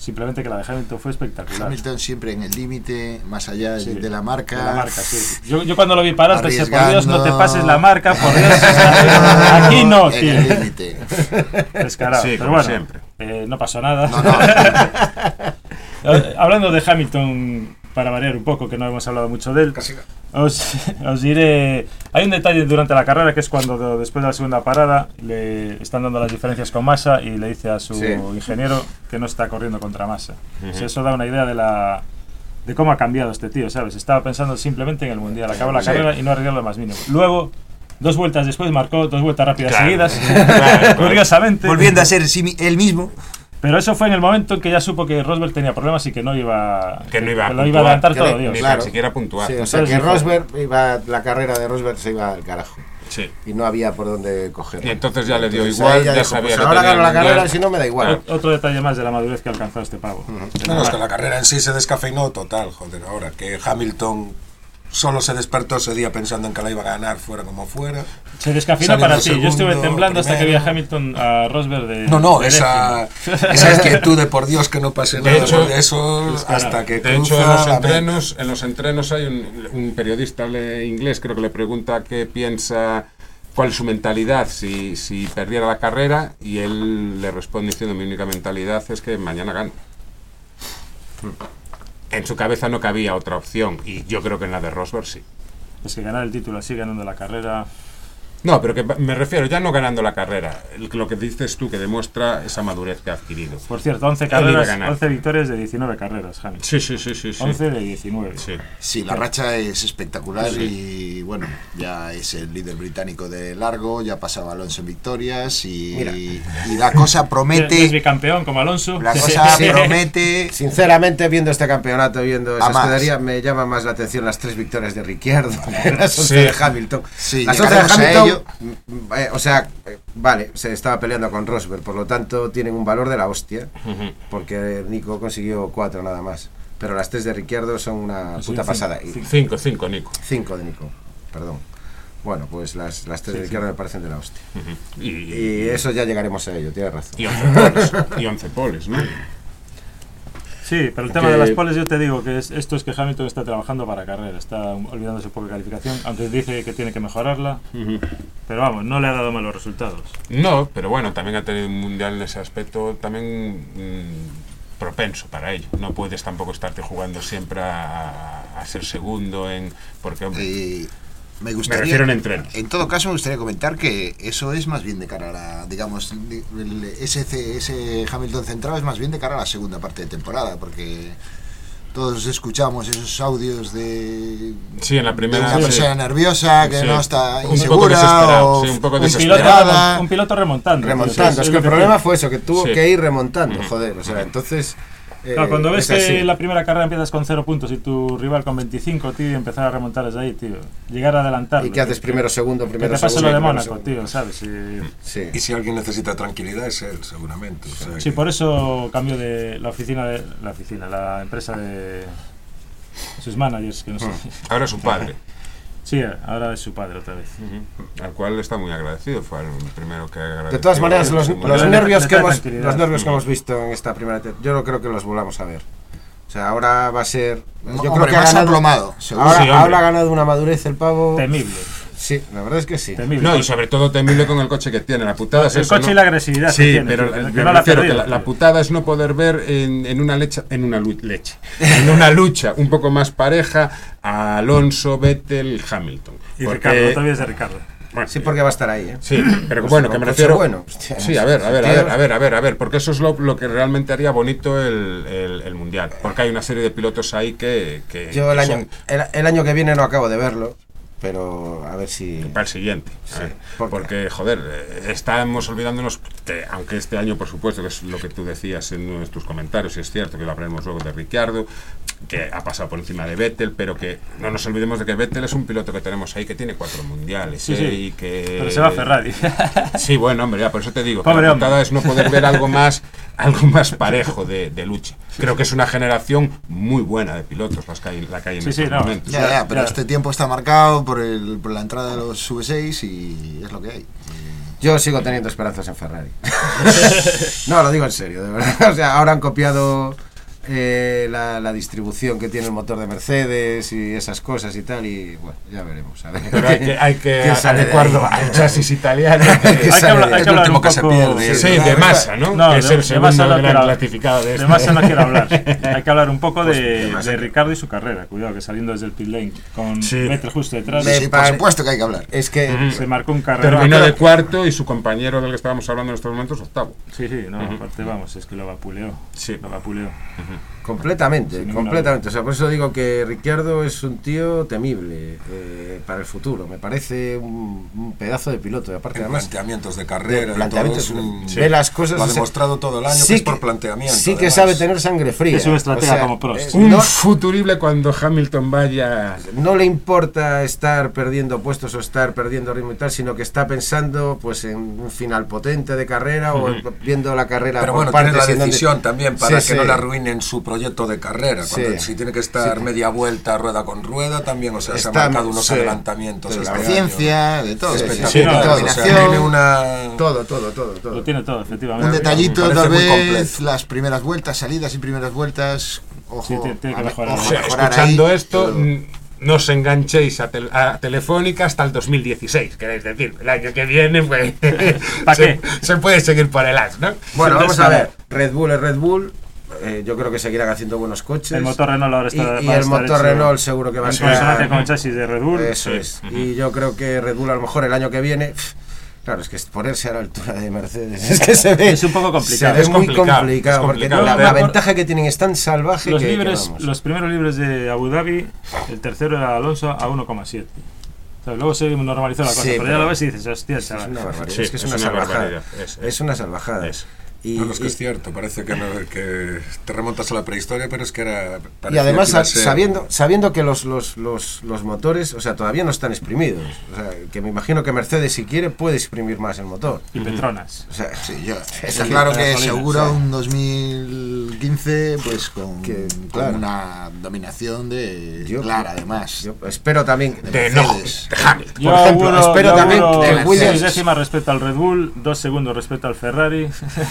simplemente que la de Hamilton fue espectacular. Hamilton siempre en el límite, más allá Sí, de, de la marca. de la marca, sí. Yo, yo cuando lo vi parar pensé, por Dios, no te Arriesgando. pases la marca, por Dios. Aquí no, En tío. el límite. Descarado. Sí, Pero como bueno, siempre. eh, no pasó nada. No, no. Eh, Hablando de Hamilton, para variar un poco, que no hemos hablado mucho de él, os, os diré. Hay un detalle durante la carrera que es cuando de- después de la segunda parada le están dando las diferencias con Massa y le dice a su Sí. ingeniero que no está corriendo contra Massa. O sea, eso da una idea de la de cómo ha cambiado este tío, ¿sabes? Estaba pensando simplemente en el mundial, acabó la Sí. carrera y no arregló lo más mínimo. Luego, dos vueltas después, marcó dos vueltas rápidas Claro. seguidas, Claro. curiosamente. Volviendo a ser sí mi- él mismo. Pero eso fue en el momento en que ya supo que Rosberg tenía problemas y que no iba, Que no iba a lo iba a puntuar, adelantar que todo le- Dios. Ni Claro. tan siquiera puntuar. Sí, o sea Entonces que dijo- Rosberg iba, la carrera de Rosberg se iba al carajo Sí. y no había por dónde coger. Y entonces ya le dio Entonces igual, ahí ya dijo, sabía pues que ahora tenía gano la el mundial. carrera, si no me da igual. Ot- Otro detalle más de la madurez que ha alcanzado este pavo. No, no, es que la carrera en sí se descafeinó total, joder, ahora que Hamilton solo se despertó ese día pensando en que la iba a ganar fuera como fuera. Se descafeinó Saliendo para ti. Yo estuve segundo, temblando hasta que vi a primero. Hamilton a Rosberg de. No, no, de esa, décimo. esa inquietud de por Dios que no pase De nada hecho, de eso claro. hasta que De hecho, cruza en los la meta. entrenos, en los entrenos hay un, un periodista le- inglés, creo que le pregunta qué piensa, cuál es su mentalidad si, si perdiera la carrera, y él le responde diciendo: mi única mentalidad es que mañana gano. En su cabeza no cabía otra opción, y yo creo que en la de Rosberg sí. Es que ganar el título así, ganando la carrera. No, pero que me refiero ya no ganando la carrera, lo que dices tú, que demuestra esa madurez que ha adquirido. Por cierto, once Él iba a carreras, ganar. once victorias de diecinueve carreras, Hamilton. Sí, sí, sí, sí, sí. once de diecinueve. Sí. Sí, la racha es espectacular Sí. y bueno, ya es el líder británico de largo, ya pasaba Alonso en victorias y, Mira. y la cosa Es promete, bicampeón como Alonso. la cosa Sí. promete. Sinceramente, viendo este campeonato, viendo esa A más. escudería, me llama más la atención las tres victorias de Ricciardo que las once Sí. de Hamilton. Sí, las once de llegaremos a Hamilton, ello. mm, eh, o sea, eh, vale, se estaba peleando con Rosberg, por lo tanto tienen un valor de la hostia, Ujú. porque Nico consiguió cuatro nada más. Pero las tres de Ricciardo son una Sí, puta cinco, pasada. Y cinco. Cinco, cinco, Nico. cinco de Nico, perdón. Bueno, pues las, las tres de Ricciardo me parecen de la hostia. Ujú. Y, Y eso ya llegaremos a ello, tienes razón. y once poles, y once poles, ¿no? Sí, pero el tema Que- de las poles yo te digo que es, esto es que Hamilton está trabajando para carrera, está olvidándose un poco de calificación, aunque dice que tiene que mejorarla, Ujú. pero vamos, no le ha dado malos resultados. No, pero bueno, también ha tenido un mundial en ese aspecto también mm, propenso para ello. No puedes tampoco estarte jugando siempre a, a ser segundo en porque hombre, Eh, me me gustaría, refiero en entreno. en todo caso me gustaría comentar que eso es más bien de cara a la, digamos, el, ese, C- ese Hamilton centrado es más bien de cara a la segunda parte de temporada, porque todos escuchamos esos audios de, Sí, en la de primera una sí. persona nerviosa que Sí. no está Un poco insegura desesperado, o sí, un poco Un piloto, desesperada. remon- un piloto remontando. Remontando, Sí, es sí, que el lo problema tiene. fue eso, que tuvo Sí. que ir remontando, Ujú. joder, o sea, entonces... eh, Claro, cuando ves es así. que la primera carrera empiezas con cero puntos y tu rival con veinticinco, tío, y empezar a remontar desde ahí, tío. Llegar a adelantar. ¿Y qué haces primero, segundo, Que primero, te pasa segundo? lo de primero, Mónaco, segundo? tío, ¿sabes? Y- Sí. Y si alguien necesita tranquilidad es él, seguramente. o sea sí, que- por eso cambió de la oficina, de la oficina, la empresa de sus managers, que no sé. Ahora es su padre, Sí, ahora es su padre otra vez. Ujú. Al cual está muy agradecido, fue el primero que agradeció. De todas maneras, los, el mundial. los Le- nervios le que trae hemos, tranquilidad. los nervios que hemos visto en esta primera, te- yo no creo que los volvamos a ver. O sea, ahora va a ser. Yo Hombre, creo que ha más ganado, aplomado, seguro. ahora, Sí, hombre. ahora ha ganado una madurez el pavo. Temible. Sí, la verdad es que sí. Temible. No, y sobre todo temible con el coche que tiene. La putada es el eso, coche ¿no? y la agresividad que Sí, tiene, pero tío, que me no la ha refiero perdido, que la, la tío. putada es no poder ver en, en una lecha, en una lu- leche, en una lucha un poco más pareja a Alonso, Vettel, Hamilton. Y Porque- Ricardo, no te olvides de Ricardo. bueno, Sí, porque va a estar ahí, ¿eh? Sí, pero Pues bueno, con que me coche refiero. bueno, hostia, sí, a ver, a ver, a tío. ver, a ver, a ver, a ver, porque eso es lo, lo que realmente haría bonito el, el, el mundial. Porque hay una serie de pilotos ahí que. que Yo el que año, son el, el año que viene no acabo de verlo, pero a ver si... para el siguiente. a Sí, ver, ¿por qué? porque, joder, eh, estamos olvidándonos que, aunque este año, por supuesto, que es lo que tú decías en uno de tus comentarios, y es cierto que lo aprendemos luego de Ricciardo, que ha pasado por encima de Vettel, pero que no nos olvidemos de que Vettel es un piloto que tenemos ahí que tiene cuatro mundiales. Sí, eh, sí. y que, Pero se va a Ferrari. Sí, bueno, hombre, ya por eso te digo, que Pobre la hombre. putada es no poder ver algo más, algo más parejo de, de lucha. Creo que es una generación muy buena de pilotos las que hay, la que hay en Sí, sí, estos no. momentos. Ya, ya, pero Ya. este tiempo está marcado por, el, por la entrada de los V seis y es lo que hay. Yo sigo teniendo esperanzas en Ferrari. No, lo digo en serio, de verdad. O sea, ahora han copiado eh, la, la distribución que tiene el motor de Mercedes y esas cosas y tal, y bueno, ya veremos. A ver. Pero hay que, hay que ¿Quién sale de adecuarlo ahí? al chasis italiano. Hay que Hay que sale hablar, de- hay Es que el hablar último un que se poco... pierde. Sí, de masa, ¿no? No, que es de- el de segundo masa no gran quiero- clasificado de De este. masa no quiero hablar. Hay que hablar un poco de, de masa de que- Ricardo y su carrera. Cuidado, que saliendo desde el pit lane con Sí. Vettel justo detrás, Me Sí, por pare- supuesto que hay que hablar. Es que se marcó un carrera. Terminó de cuarto y su compañero del que estábamos hablando en estos momentos octavo. Sí, sí, no, aparte vamos, es que lo vapuleó. Sí. Lo vapuleó. completamente, Sin ninguna completamente. O sea, por eso digo que Ricciardo es un tío temible eh, para el futuro. Me parece un, un pedazo de piloto. Y aparte, En además, planteamientos de de carrera, planteamientos, todo es un- ve las cosas. lo ha o sea, demostrado todo el año sí que es que- por planteamiento. Sí que además. sabe tener sangre fría. Es un estratega O sea, como Prost. eh, Un no, futurible cuando Hamilton vaya. no le importa estar perdiendo puestos o estar perdiendo ritmo y tal, sino que está pensando pues en un final potente de carrera o viendo la carrera Pero por bueno, tiene partes la y en donde- decisión también para Sí, que no sí. le arruinen su proyecto de carrera. Sí. Cuando, si tiene que estar Sí. media vuelta, rueda con rueda, también, o sea, se ha Está- marcado unos sí. adelantamientos. De este la año. Paciencia, de todo. Sí, sí, Espectacular. sí, no, o sea, combinación. tiene una... Todo, todo, todo, todo. Lo tiene todo, efectivamente. Un detallito, parece tal muy vez, completo. las primeras vueltas, salidas y primeras vueltas. Ojo, Sí, tiene- tiene que a- mejorar. ojo O a sea, mejorar escuchando ahí, esto, pero- mm, no os enganchéis a, tel- a Telefónica hasta el dos mil dieciséis. Queréis decir, el año que viene, pues. ¿Pa' se, qué? se puede seguir por el as, ¿no? Bueno, Sin vamos a descarar. ver. Red Bull es Red Bull. Eh, yo creo que seguirán haciendo buenos coches. El motor Renault ahora y, está. y va a el estar motor hecho Renault seguro que va a en ser. consonancia con el chasis de Red Bull. Eso Sí. es. Y yo creo que Red Bull a lo mejor el año que viene. pff, Claro, es que ponerse a la altura de Mercedes es que se ve. Es un poco complicado. Se ve Es muy complicado, complicado, es porque complicado. la, Pero- la ventaja que tienen es tan salvaje Los que, que libres, vamos. los primeros libres de Abu Dhabi, el tercero era Alonso a uno coma siete. O sea, luego se normalizó la cosa, Sí, pero, ya pero- lo ves y dices, hostia, Es chaval. una barbaridad. Sí, es que es, es una, una salvajada. barbaridad, es- Es, una salvajada. es. Y, No, no, es que y- es cierto, parece que, no, que te remontas a la prehistoria, pero es que era... y parecía además que iba a sa- ser- sabiendo, sabiendo que los, los, los, los motores, o sea, todavía no están exprimidos. O sea, que me imagino que Mercedes, si quiere, puede exprimir más el motor. Y Petronas. O sea, Sí, yo, Es está que claro la que se gasolina, augura sí. un dos mil quince pues con, Que, con claro. una dominación de Yo- clara, además. yo espero también. De no, Mercedes. de Hamilton. Yo Por ejemplo, auguro- espero yo también auguro que Williams- seis décimas respecto al Red Bull, dos segundos respecto al Ferrari.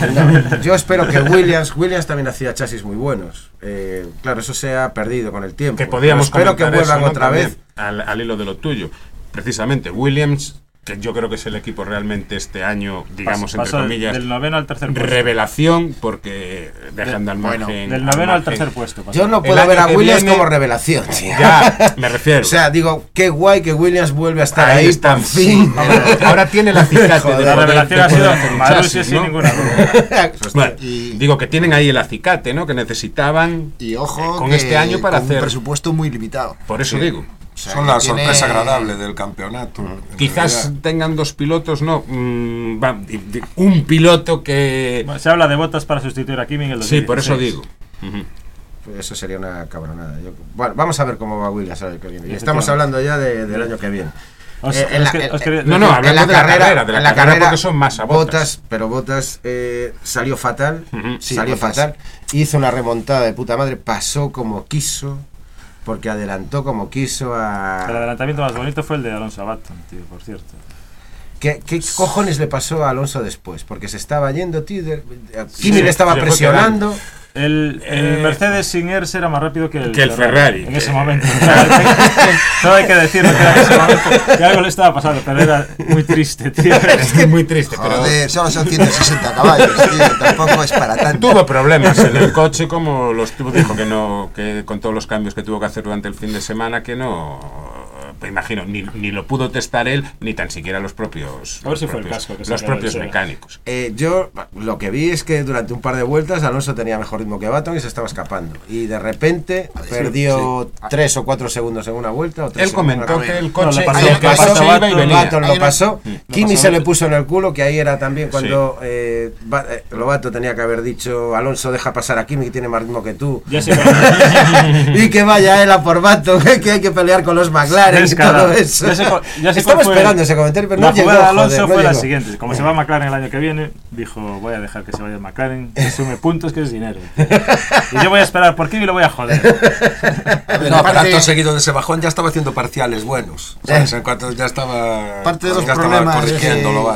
No, yo espero que Williams, Williams también hacía chasis muy buenos. Eh, claro, eso se ha perdido con el tiempo. Que podíamos Pero espero que comentar vuelvan eso, ¿no? otra También, vez. al, al hilo de lo tuyo. Precisamente, Williams, que yo creo que es el equipo realmente este año, digamos, Pasó entre comillas, del noveno al tercer puesto. revelación, porque dejan al bueno, margen. Del noveno al margen. tercer puesto. pasó. Yo no El puedo año ver a que Williams viene- como revelación, tío. Ya, me refiero. O sea, digo, qué guay que Williams vuelve a estar Ahí ahí, está. por fin. Ahora tiene la acicate de Joder, La poder- revelación de ha sido poder hacer un Marussia chasis, sin ¿no? ninguna duda. Bueno, Y- digo que tienen ahí el acicate, ¿no? Que necesitaban Y ojo, eh, con que este año para con hacer. un presupuesto muy limitado. Por eso digo. O sea, Son que la tiene- sorpresa agradable del campeonato. en Quizás realidad. tengan dos pilotos, no. mm, va, di- di- un piloto que. Bueno, se habla de botas para sustituir a Kimi en el dos mil Sí, por eso dieciséis. digo. Ujú. Pues eso sería una cabronada. Yo- bueno, vamos a ver cómo va Williams el año que viene. Y Efectivamente. estamos hablando ya de- del año que viene. Os- Eh, en os la- que- os eh, quería- No, no, en hablando la de la carrera, carrera, de la en la carrera carrera, porque son más a Bottas. pero Bottas eh, salió fatal, Ujú. Sí, salió Bottas. fatal, hizo una remontada de puta madre, pasó como quiso, porque adelantó como quiso a... El adelantamiento más bonito fue el de Alonso a Baton, tío, por cierto. ¿Qué, ¿Qué cojones le pasó a Alonso después? Porque se estaba yendo, tío, de- de- Sí, Kimi le estaba se fue presionando. El, el Eh, Mercedes sin Ers era más rápido que el, que el Ferrari, en que- ese momento. Todo hay que decirlo que era en ese momento que algo le estaba pasando, pero era muy triste, tío. Es que es muy triste, pero. Joder, solo son ciento sesenta caballos, tío, tampoco es para tanto. Tuvo problemas en el coche, como los tuvo, dijo que no, que con todos los cambios que tuvo que hacer durante el fin de semana, que no, me imagino, ni, ni lo pudo testar él, ni tan siquiera los propios, A ver los si fue el propios, casco que se los quedó propios hecho. mecánicos. Eh, yo lo que vi es que durante un par de vueltas Alonso tenía mejor ritmo que Baton y se estaba escapando. Y de repente perdió tres o cuatro segundos en una vuelta. O tres Él en comentó una- que el No, coche, le pasó- que el le pasó coche iba y Baton, venía. Baton Ahí lo no- pasó. lo Kimi pasó se le Baton. puso en el culo, que ahí era también cuando eh, Ba- eh, Lobato tenía que haber dicho: Alonso, deja pasar a Kimi, que tiene más ritmo que tú. Ya sé Y que vaya él a por Baton, que hay que pelear con los McLaren y Descarado. todo eso. Ya sé cu- ya sé Estaba cuál fue- esperando ese comentario, pero la no llegó. jugada de Alonso joder, no fue la llegó. siguiente. Como se va a McLaren el año que viene, dijo, voy a dejar que se vaya a McLaren, que sume puntos, que es dinero. Y yo voy a esperar por Kimi y lo voy a joder. A ver, No, pero aparte- acto seguido de ese bajón ya estaba haciendo parciales buenos. ¿Sabes? En cuanto ya estaba, Parte de los ya estaba problemas corrigiendo de- Lobato.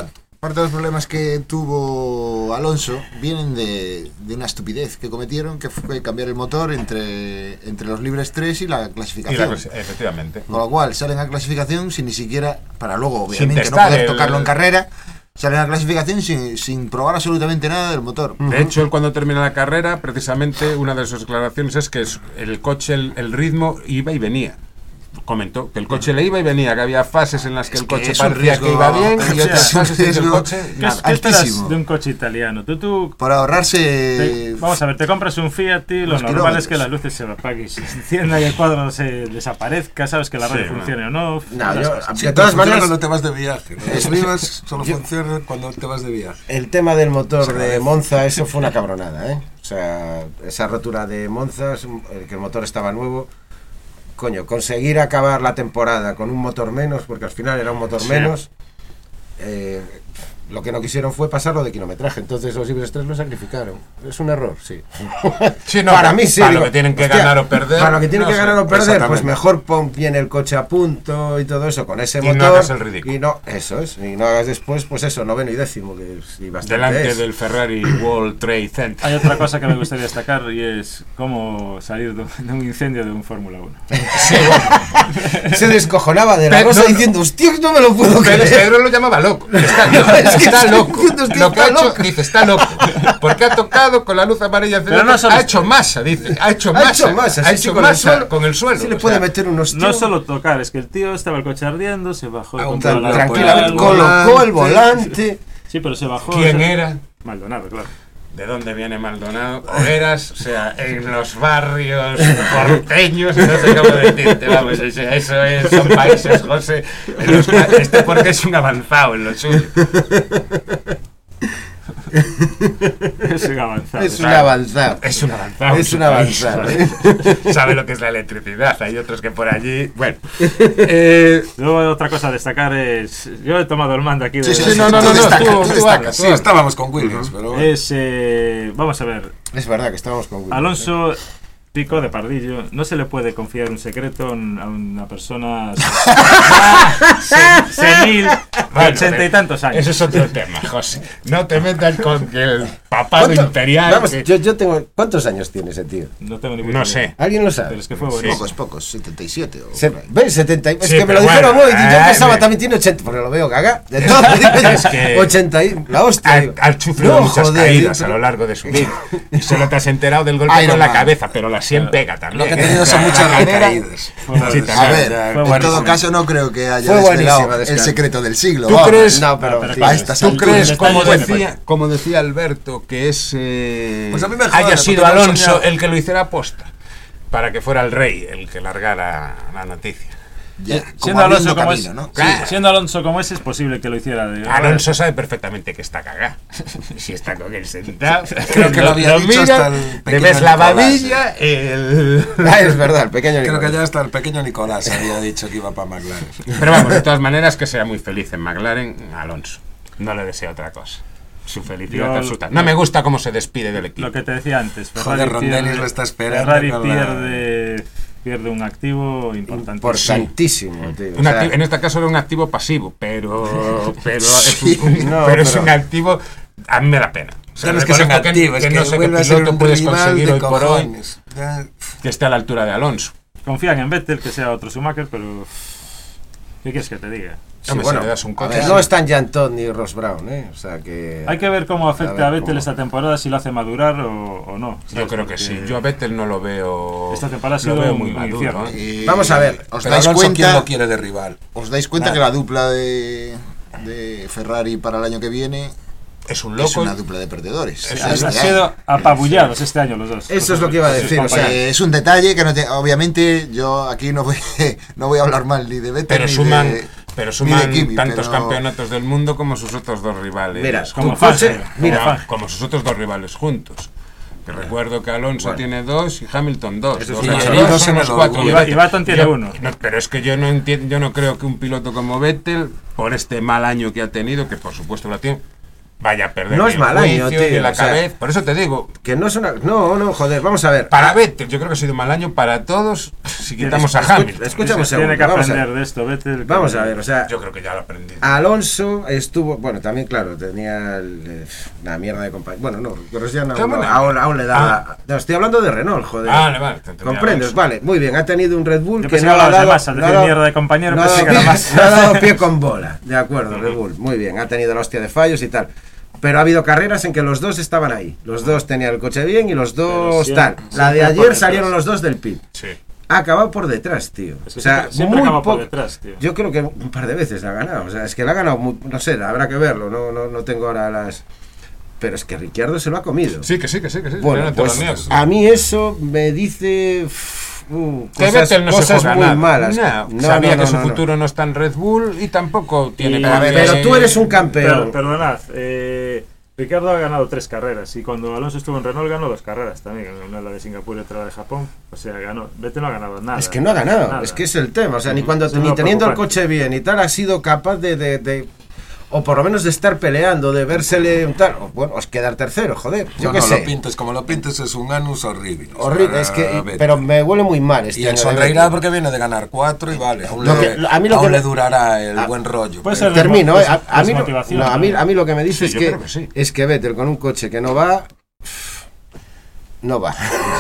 parte de los problemas que tuvo Alonso vienen de, de una estupidez que cometieron, que fue cambiar el motor entre, entre los libres tres y la Y clasificación. la, efectivamente. Con lo cual salen a clasificación sin ni siquiera, para luego obviamente no testar poder el- tocarlo en carrera, salen a clasificación sin, sin probar absolutamente nada del motor. De hecho, él cuando termina la carrera, precisamente una de sus declaraciones es que es- el coche, el, el ritmo iba y venía. Comentó que el coche le iba y venía, que había fases en las que Es el que coche es un parecía que riesgo- iba bien y o otras sea, fases en que el riesgo- coche ¿Qué, nada. es- qué esperas altísimo. de un coche italiano? Tú, tú Por ahorrarse... te- vamos a ver, te compras un Fiat y lo Los normal kilómetros. es que las luces se apaguen, se enciendan y el cuadro se desaparezca, sabes que la radio Sí, funcione o no. No, esas yo- cosas. Sí, de pero todas funciona maneras, cuando te vas de viaje. ¿no? Los vivas solo funcionan cuando te vas de viaje. el tema del motor de Monza, eso fue una cabronada, ¿eh? O sea, esa rotura de Monza, es un- el que el motor estaba nuevo. Coño, conseguir acabar la temporada con un motor menos, porque al final era un motor Sí. menos, eh, lo que no quisieron fue pasarlo de kilometraje, entonces los Ibres tres lo sacrificaron. Es un error, sí. Sí, no, para pero mí sí. para digo, lo que tienen que hostia, ganar o perder, Para lo que tienen no que sé, ganar o perder, pues exactamente. mejor pon bien el coche a punto y todo eso con ese Y no motor. hagas el ridículo. Y no, eso es. Y no hagas después, pues eso, noveno y décimo, que es, y bastante Delante es. del Ferrari World Trade Center. Hay otra cosa que me gustaría destacar y es cómo salir de un, de un incendio de un Fórmula uno. Se descojonaba de la Pero rosa no, no. diciendo, hostia, no me lo puedo Pero creer. Pedro lo llamaba loco. Está, Es que está estoy loco. diciendo, es que Lo que está ha hecho, loco. dice, está loco. Porque ha tocado con la luz amarilla. Pero no solo ha es- hecho masa, dice. Ha hecho Ha masa. hecho masa, ha sí, hecho sí, con el masa suelo. con el suelo. Si le o puede sea, meter unos No solo tocar, es que el tío estaba el coche ardiendo, se bajó Ah, un control tal- de la tranquilamente puerta, colocó el volante. Sí, pero se bajó. ¿Quién se- era? Maldonado, claro. ¿De dónde viene Maldonado? Hogueras, o sea, en los barrios porteños, no sé cómo decirte, vamos, o sea, eso es, son países, José, en los cuales- este porque es un avanzado en lo suyo. Es un avanzado. Es un avanzado. Es un avanzado. Es un avanzado. ¿eh? Sabe lo que es la electricidad, hay otros que por allí, bueno. Eh, Luego otra cosa a destacar es... Yo he tomado el mando aquí de... Sí, sí, sí, no, no, tú no, no, destaca, tú, tú tú destaca. habla, tú Sí, habla. estábamos con Williams, pero bueno. Es... eh, vamos a ver. Es verdad que estábamos con Williams, ¿eh? Alonso Pico de Pardillo, no se le puede confiar un secreto a una persona se- senil de Bueno, ochenta y tantos años. Eso es otro tema, José. No te metas con que el papado ¿Cuánto- imperial. Vamos, que- yo, yo tengo. ¿Cuántos años tiene ese tío? No tengo ni No puta sé. idea. ¿Alguien lo Pero sabe? es que fue buenísimo. Pocos, pocos, setenta y siete o Se, por ahí. ¿Ves? setenta y- es Sí, que me pero lo dijeron bueno, hoy y yo eh, pensaba me- también tiene ochenta, porque lo veo gaga. De todo, digo, Es que- ochenta y la hostia. Al, digo. al sufrido No, muchas joder, caídas digo, a lo pero- largo de su vida. Y solo te has enterado del golpe Iron con la Man. cabeza, pero la sien pega también. Lo que ha tenido son La muchas cadera- recaídas. Sí, A también. ver, Fue en buenísimo. todo caso no creo que haya Fue desvelado buenísima, el descarga. secreto del siglo. ¿Tú vamos. crees- No, pero. pero tío, A estas ¿Tú alturas. crees, como Bueno, decía, como decía Alberto, que ese Pues a mí me jode, haya porque sido me han Alonso soñado. el que lo hiciera aposta? Para que fuera el rey el que largara la noticia. Ya, Eh, como siendo, Alonso abriendo como camino, es, ¿no? sí, Claro. siendo Alonso como ese, es posible que lo hiciera. De, Alonso sabe perfectamente que está cagado. Si está con él sentado, Creo que lo había dicho hasta el le pequeño ves la Nicolás, babilla, el... Ah, es verdad, el pequeño Creo que Nicolás. ya hasta el pequeño Nicolás había dicho que iba para McLaren. Pero vamos, de todas maneras, que sea muy feliz en McLaren, Alonso. No le deseo otra cosa. Su felicidad Yo- absoluta. No me gusta cómo se despide del equipo. Lo que te decía antes. Joder, Rondelli lo está esperando Ferrari con la- pierde, pierde un activo importante. Importantísimo, tío. O Un sea, activo- en este caso era un activo pasivo, pero, pero, Sí. es, un, No, pero es pero- un activo. A mí me da pena. O sea, Ya no es que sea un reconozco activo, es que, no sé qué vuelve a ser piloto un puedes rival conseguir de hoy por hoy cojones. Ya, que esté a la altura de Alonso. Confían en Vettel, que sea otro Schumacher, pero... ¿Qué quieres que te diga? Sí, Hombre, bueno, si le das un a coche. ver, no están Jan Todd ni Ross Brown, ¿eh? O sea que. Hay que ver cómo afecta ver a, Vettel cómo- esta temporada, si lo hace madurar o, o no. Yo ¿sabes? creo que Porque sí. Yo a Vettel no lo veo. Esta temporada ha lo sido veo un- muy un maduro. infierno. ¿eh? Eh, Vamos a ver, ¿Os pero dais Alonso, ¿quién cuenta, lo quiere de rival? os dais cuenta Nada. que la dupla de, de Ferrari para el año que viene Es un es loco. una dupla de perdedores? Sí, O sea, Han este sido año. apabullados este año los dos. Eso es lo que iba a decir, o sea, Eh, es un detalle que no te, obviamente yo aquí no voy, no voy a hablar mal ni de Vettel Pero ni suman, de, pero ni suman de Kimi, tantos pero- campeonatos del mundo como sus otros dos rivales. Mira, como tu coche- Fangio, mira, como Fangio. como sus otros dos rivales juntos. Que recuerdo que Alonso Bueno. tiene dos y Hamilton dos. Eso Dos sí, más y dos dos son en los el cuatro. orgullo. Y Ba- y Baton tiene Yo- uno. no, pero es que yo no entiendo, yo no creo que un piloto como Vettel, por este mal año que ha tenido, que por supuesto lo tiene, vaya a perder No es el mal año, juicio tío, y la o sea, cabeza. Por eso te digo, Que no es una... No, no, joder, vamos a ver. para Ah, Vettel, yo creo que ha sido un mal año para todos si quitamos a escu- Hamilton. Escúchame un Tiene segundo, que vamos a aprender ver. de esto, Vettel. Vamos que- a ver, o sea, Yo creo que ya lo aprendí. Alonso estuvo, bueno, también claro, tenía el, eh, la mierda de compañía. Bueno, no, Grosjean ¿Qué aún, buena? aún, aún le da. Ah. No, estoy hablando de Renault, joder. Ah, vale, vale. te entendí, ¿Comprendes? Alonso. Vale, muy bien, ha tenido un Red Bull Yo que pensé no que le ha hablabas de dado, Massa, no decir ha dado- mierda de compañero, no ha pensé dado que era pie- Massa. no ha dado pie con bola, de acuerdo, Red Bull, muy bien, ha tenido la hostia de fallos y tal. Pero ha habido carreras en que los dos estaban ahí. Los dos tenían el coche bien y los dos siempre- tal. La de siempre por ayer detrás. salieron los dos del pit. Sí. Ha acabado por detrás, tío. Es que o sea, siempre- siempre muy acaba por poco. detrás, tío. Yo creo que un par de veces la ha ganado. O sea, es que la ha ganado, muy- no sé, habrá que verlo. No, no, no tengo ahora las. Pero es que Ricciardo se lo ha comido. Sí, que sí, que sí, que sí. Bueno, yo no te lo pues niego. a mí eso me dice uff, uh, Que cosas, Vettel no se cosas juega muy nada. malas. No, No, sabía no, no, que su no, no. futuro no está en Red Bull y tampoco tiene Y- por qué- Pero tú eres un Per- campeón. perdonad, eh, Ricardo ha ganado tres carreras y cuando Alonso estuvo en Renault ganó dos carreras también, una la de Singapur y otra la de Japón. O sea, ganó. Vettel no ha ganado nada. Es que no ha ganado, Nada. es que es el tema. O sea, ni cuando Eso es ni lo teniendo el preocupante. coche bien y tal, ha sido capaz de, de, de- o por lo menos de estar peleando, de vérsele un tal. O, bueno, os quedar tercero, joder. Yo No, qué no, sé. lo pintes como lo pintes, es un anus horrible. Horrible, es que. Vettel. Pero me huele muy mal este Y él año de sonreirá Vettel. porque viene de ganar cuatro y vale, aún, Lo le, que- a mí lo aún que- le durará el Ah, buen rollo. puede pero- ser- Termino, eh. A, a Des- mí, lo- desmotivación, no, a, mí, ¿no? a mí lo que me dice Sí, es, yo que, creo que sí. es que Vettel con un coche que no va. No va.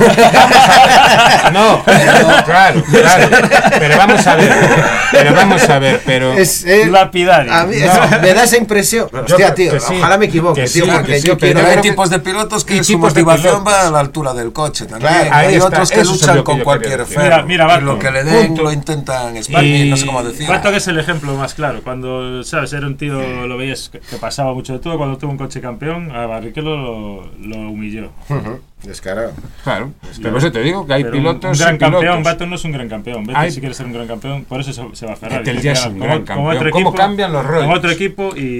No, pero, claro, claro. Pero vamos a ver. Pero vamos a ver, pero. Es, eh, Lapidario. a mí No. es- me da esa impresión. Hostia, creo tío, que sí. ojalá me equivoque, Que tío, sí, porque que sí, yo pero quiero. Pero hay creo que- tipos de pilotos que y su tipos de motivación pilotos. va a la altura del coche también. Claro, hay ahí está, otros que eso es luchan lo que con yo cualquier quería decir. ferro. Mira, mira, y Barton, lo que le den punto. lo intentan exprimir, no sé cómo decir. Bartok es el ejemplo más claro. Cuando, ¿sabes? Era un tío, lo veías que que pasaba mucho de todo. Cuando tuvo un coche campeón, a Barrichello lo, lo humilló. Ujú, Descarado. Claro. Pero por eso te digo que hay Pero un- pilotos. Un gran y pilotos. campeón, Baton no es un gran campeón. Vettel Hay- si quiere ser un gran campeón, por eso se, se va a Ferrari. Vettel Tiene ya que es ganar un con gran o- con campeón. otro ¿Cómo equipo- cambian los rollos? Con otro equipo y,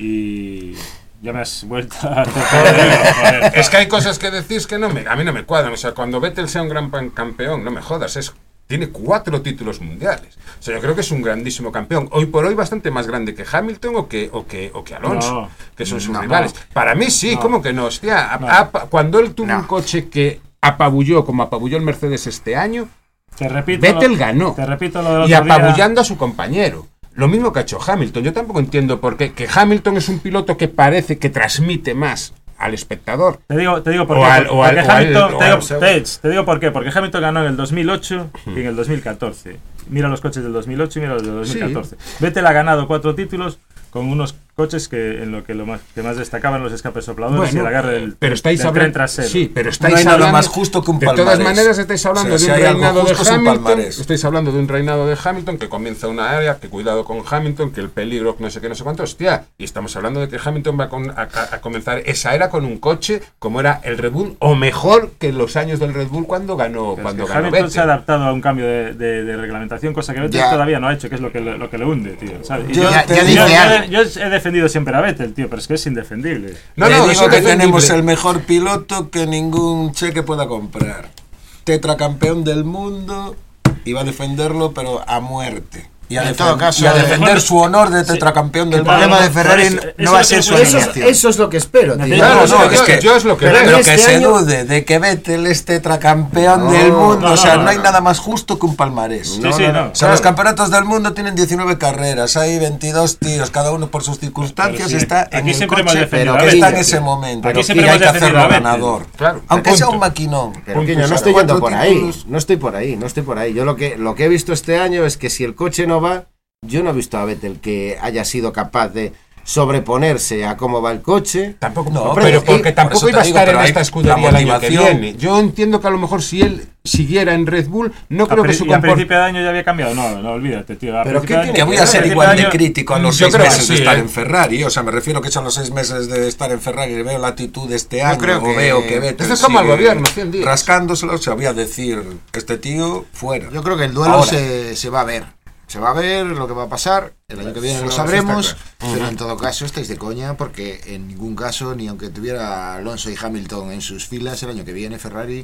y ya me has vuelto a tocar el hilo, joder. Es que hay cosas que decís que no me, a mí no me cuadran. O sea, cuando Vettel sea un gran pan- campeón, no me jodas, es, tiene cuatro títulos mundiales. O sea, yo creo que es un grandísimo campeón. Hoy por hoy bastante más grande que Hamilton o que, o que, o que Alonso, No. que son sus No, rivales. no. Para mí sí, No. ¿cómo que no? Hostia, a- No. a- cuando él tuvo No. un coche que apabulló, como apabulló el Mercedes este año, Te repito. Vettel lo- ganó. Te repito lo del y otro día. apabullando a su compañero. Lo mismo que ha hecho Hamilton. Yo tampoco entiendo por qué. Que Hamilton es un piloto que parece que transmite más al espectador. Te digo, te digo por O qué. al- o porque al- o al- Hamilton, o te, al- digo, te- te digo por qué. Porque Hamilton ganó en el dos mil ocho y en el dos mil catorce. Mira los coches del dos mil ocho y mira los del dos mil catorce. Vettel ha ganado cuatro títulos con unos coches que en lo que lo más que más destacaban los escapes sopladores y el agarre del, pero estáis del hablando, tren trasero. sí, pero estáis No hay nada hablando, más justo que un de todas palmarés. maneras estáis hablando O sea, de si un hay algo reinado de justo es un Hamilton, palmarés. estáis hablando de un reinado de Hamilton que comienza una área, que cuidado con Hamilton, que el peligro, no sé qué, no sé cuánto, hostia, y estamos hablando de que Hamilton va a, con- a- a comenzar esa era con un coche como era el Red Bull, o mejor que en los años del Red Bull cuando ganó, Pero es cuando que ganó Hamilton se ha Vettel. adaptado a un cambio de, de- de reglamentación, cosa que Vettel Ya. todavía no ha hecho, que es lo que, le- lo que le hunde, tío. ¿sabes? Y Yo yo, ya- ya yo- dice yo- algo. yo he defendido siempre a Vettel, tío, pero es que es indefendible. No, Le no, digo eso que es tenemos defendible. el mejor piloto que ningún cheque pueda comprar. Tetracampeón del mundo y va a defenderlo, pero a muerte. Y a, En defen- todo caso, y a el defender mejor- su honor de tetracampeón del El problema mundo. de Ferrari Eso- no eso va a es ser lo su que- Eso, es- alineación. eso es lo que espero, tío. Necesito- Claro, No, no, no, yo, es que- yo es lo que pero veo. Pero este que se año- dude de que Vettel es tetracampeón No, del mundo. no, o sea, no, no, hay no. nada más justo que un palmarés. Sí, sí, no. O sea, los campeonatos del mundo tienen diecinueve carreras, hay veintidós tíos, cada uno por sus circunstancias Pero sí, está aquí en el siempre hemos coche, defendido pero a que está en Vettel. ese momento. Aquí Pero siempre que hay hemos que defendido hacerlo a Vettel. ganador. Claro, Aunque sea punto. un maquinón. Pero, Punto, Quiño, no claro. estoy yendo por Cuatro ahí, títulos. no estoy por ahí, no estoy por ahí. Yo lo que, lo que he visto este año es que si el coche no va, yo no he visto a Vettel que haya sido capaz de sobreponerse a cómo va el coche. Tampoco, No, pero pero- porque y- tampoco por eso iba a te digo, estar pero en hay esta la escudería el año que motivación. viene. Yo entiendo que a lo mejor si él siguiera en Red Bull, no A creo que pri- su y a comportamiento... principio de año ya había cambiado. No, no, olvídate, tío. A Pero principio ¿qué de tiene año- Que voy a Pero ser principio igual de de año- crítico a los Yo seis creo que meses sí, de estar ¿eh? en Ferrari. O sea, me refiero que son los seis meses de estar en Ferrari y veo la actitud de este año. creo o que- veo que Vettel Esto es como el sigue gobierno, cien días. rascándoselo. O sea, voy a decir que este tío fuera. Yo creo que el duelo Ahora. se, se va a ver. Se va a ver lo que va a pasar. El año que viene lo Eso sabremos. está Pero en todo caso estáis de coña porque en ningún caso, ni aunque tuviera Alonso y Hamilton en sus filas, el año que viene Ferrari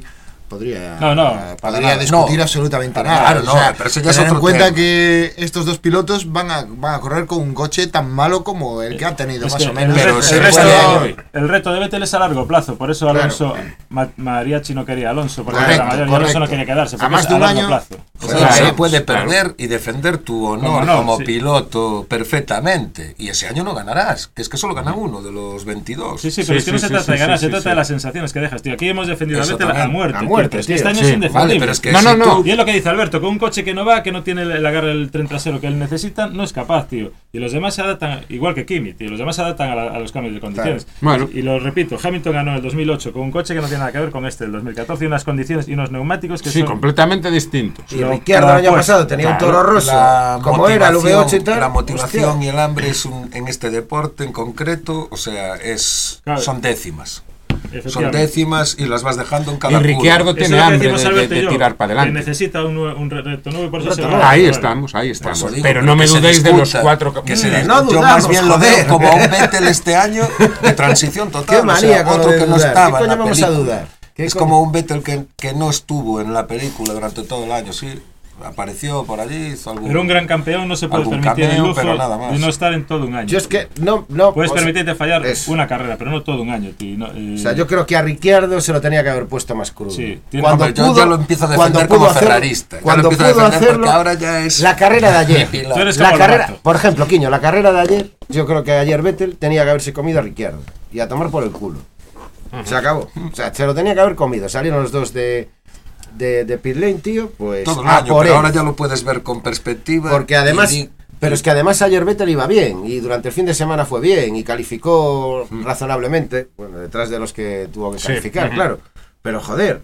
podría, No, no, eh, para podría nada. discutir No, absolutamente para nada. nada, O no, sea, pero eso ya es tener en otro cuenta tema. que estos dos pilotos van a, van a correr con un coche tan malo como el que ha tenido, Es más que o menos. el, Pero reto, se el, puede- reto, el reto de Vettel es a largo plazo, por eso Alonso, Ma- Mariachi no quería a Alonso, porque Correcto, era mayor y Alonso correcto. no quería quedarse, A porque más es de a un largo año- plazo. O Eso sea, es- se puede claro. perder y defender tu honor Como no, como sí. piloto perfectamente. Y ese año no ganarás, que es que solo gana uno de los veintidós. Sí, sí, Sí, pero es que no sí, se sí, trata sí, de ganar, sí, se sí, trata sí. de las sensaciones que dejas, tío. Aquí hemos defendido a Eso Vettel a también. muerte, A tío, muerte, pero es que tío. este año Sí. es indefendible. Vale, pero es que No, si no, no. tú- Y es lo que dice Alberto, con un coche que no va, que no tiene el agarre del tren trasero que él necesita, no es capaz, tío. Y los demás se adaptan, igual que Kimi, tío, los demás se adaptan a, la- a los cambios de condiciones. Bueno. Y lo repito, Hamilton ganó en el dos mil ocho con un coche que no tiene nada que ver con este del dos mil catorce y unas condiciones y unos neumáticos que Sí, son... completamente distintos. Y Lo- Ricciardo el año pues, pasado tenía un claro, toro rosso, La como era el V ocho y tal. La motivación hostia. y el hambre es un- en este deporte en concreto, o sea, es Claro. son décimas. Son Efectivamente. décimas y las vas dejando en cada Y Ricciardo curva. Eso tiene es lo que hambre decimos de, Alberto de- y de yo, tirar para que adelante. necesita un, nue- un reto nuevo y por eso Reto se nuevo. va. Ahí Vale. estamos, ahí Por estamos. eso digo, Pero no que me se dudéis de los discuta, cuatro... que se No discuta. Yo dudamos, más bien lo joder. veo como a un Vettel este año de transición total. Qué o sea, manía con lo otro de que no dudar. estaba ¿Qué en coño la vamos a película. dudar? ¿Qué Es coño? como un Vettel que, que no estuvo en la película durante todo el año, sí. Apareció por allí, hizo algún... Pero un gran campeón no se puede Algún permitir el cameo, lujo pero nada más. de no estar en todo un año. Yo es que no, no. Puedes o sea, permitirte fallar eso. una carrera, pero no todo un año, tío. No, eh, O sea, yo creo que a Ricciardo se lo tenía que haber puesto más crudo. Sí, tiene- cuando Hombre, yo pudo, ya lo empiezo a cuando defender pudo como hacerlo- ferrarista. Ya lo Cuando empiezo a pudo defender porque hacerlo, ahora ya es... la carrera de ayer. Pilar. Tú eres La como carrera, Lobato. por ejemplo, Quiño, la carrera de ayer, yo creo que ayer Vettel tenía que haberse comido a Ricciardo y a tomar por el culo. Se acabó. O sea, se lo tenía que haber comido. Salieron los dos de de, de pit lane, tío, pues todo el a año, por pero él. ahora ya lo puedes ver con perspectiva. Porque además, y- pero es que además ayer Vettel iba bien y durante el fin de semana fue bien y calificó razonablemente, bueno, detrás de los que tuvo que Sí. calificar, Ujú. claro. Pero joder,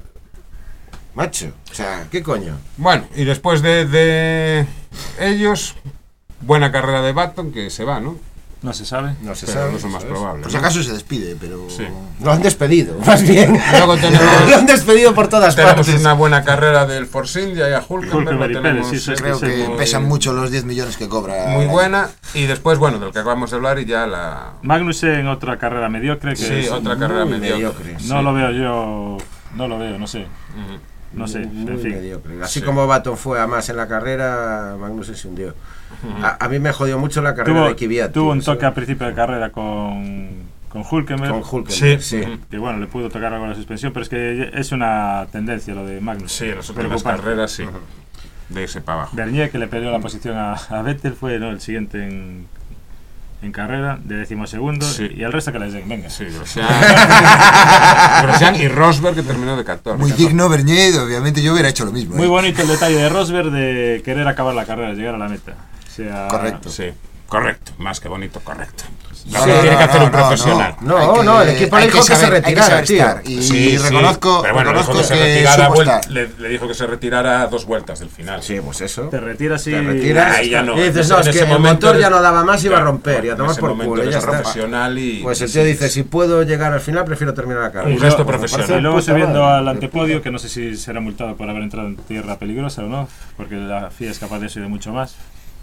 macho, o sea, ¿qué coño? Bueno, y después de, de ellos, buena carrera de Baton, que se va, ¿no? no se sabe. No se Pero sabe. no son más ¿sabes? probables. Por si ¿no? acaso se despide, pero. Sí. Lo han despedido, más bien. Luego tenemos- Lo han despedido por todas Tenemos partes. una buena carrera del Force India y a Hulkenberg. Hulkenberg y lo Pérez, tenemos, sí, eso es eh, Creo que muy- pesan mucho los diez millones que cobra. Muy buena. Y después, bueno, del que acabamos de hablar y ya la... Magnussen, otra carrera mediocre que Sí, es- otra carrera Muy mediocre. mediocre. no lo veo yo, no lo veo, no sé, Ujú. no sé, Muy en fin. mediocre. Así Sí. como Baton fue a más en la carrera, Magnussen se hundió. A, a mí me jodió mucho la carrera Tuvo, de Kvyat. tuvo tío, un eso. toque a principio de carrera con, con Hulkenberg. Con Hulkenberg, Sí. sí. Que bueno, le pudo tocar algo la suspensión, pero es que es una tendencia lo de Magnus. Sí, en las últimas Preocupante. carreras sí. De ese para abajo. Bernier, que le perdió la posición a, a Vettel, fue ¿no? el siguiente en, en carrera, de decimosegundo, Sí. y el resto que les den, venga. Sí, Grosjean. Grosjean y Rosberg, que terminó de catorce. Muy digno, Bernier, obviamente yo hubiera hecho lo mismo. Muy ¿eh? bonito el detalle de Rosberg de querer acabar la carrera, llegar a la meta. O sea, Correcto. Sí, correcto. Más que bonito, correcto. Lo No, que no, tiene que no, hacer un no, profesional. No, Hay que- no, el equipo le hay dijo que se saber- hay retirara, saber tío. estar. Y Sí, sí. reconozco, Pero bueno, le dijo reconozco que se que retirara, supo vuel- estar. le, le dijo que se retirara a dos vueltas del final. Sí, pues eso. te retiras y... Te retiras Ahí ya no. y dices, En no, es ese que el momento motor ya eres- no daba más y iba a Claro, romper y a en tomar ese por momento culo y eres ya está. profesional y... Pues el y tío sigues. dice, si puedo llegar al final, prefiero terminar la carrera. Un gesto Pues me profesional. parece Y luego puta subiendo madre. al antepodio, que no sé si será multado por haber entrado en tierra peligrosa o no, porque la F I A es capaz de eso y de mucho más.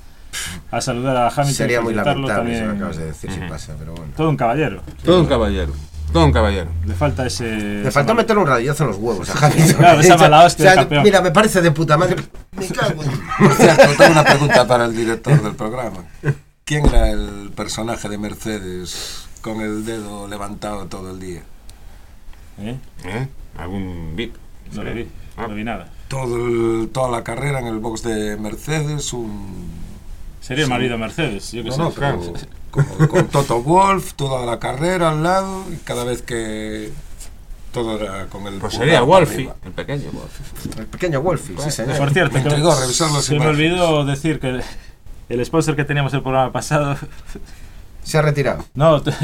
A saludar a Hamilton. Sería muy felicitarlo lamentable eso que también. acabas de decir, si pasa, pero bueno. Todo un caballero. Todo un caballero. Todo un caballero. Le falta ese... Le faltó meterle un radillazo en los huevos a Hamilton. Claro, esa mala hostia O sea, del campeón. mira, me parece de puta madre. Me cago en... Por cierto, tengo una pregunta para el director del programa. ¿Quién era el personaje de Mercedes con el dedo levantado todo el día? ¿Eh? ¿Eh? ¿Algún VIP? No lo vi, Ah. no vi nada. Todo el- toda la carrera en el box de Mercedes, un... Sería el marido de Mercedes, yo que No, sé. no, claro. Con, con Toto Wolff, toda la carrera al lado, y cada vez que... Todo era con el... Pues pulgar sería para Wolfie, arriba. el pequeño Wolfie. El pequeño Wolfie, sí, señor. Por cierto, Me que intrigó revisar las se me imágenes. olvidó decir que el, el sponsor que teníamos el programa pasado... Se ha retirado. No, t-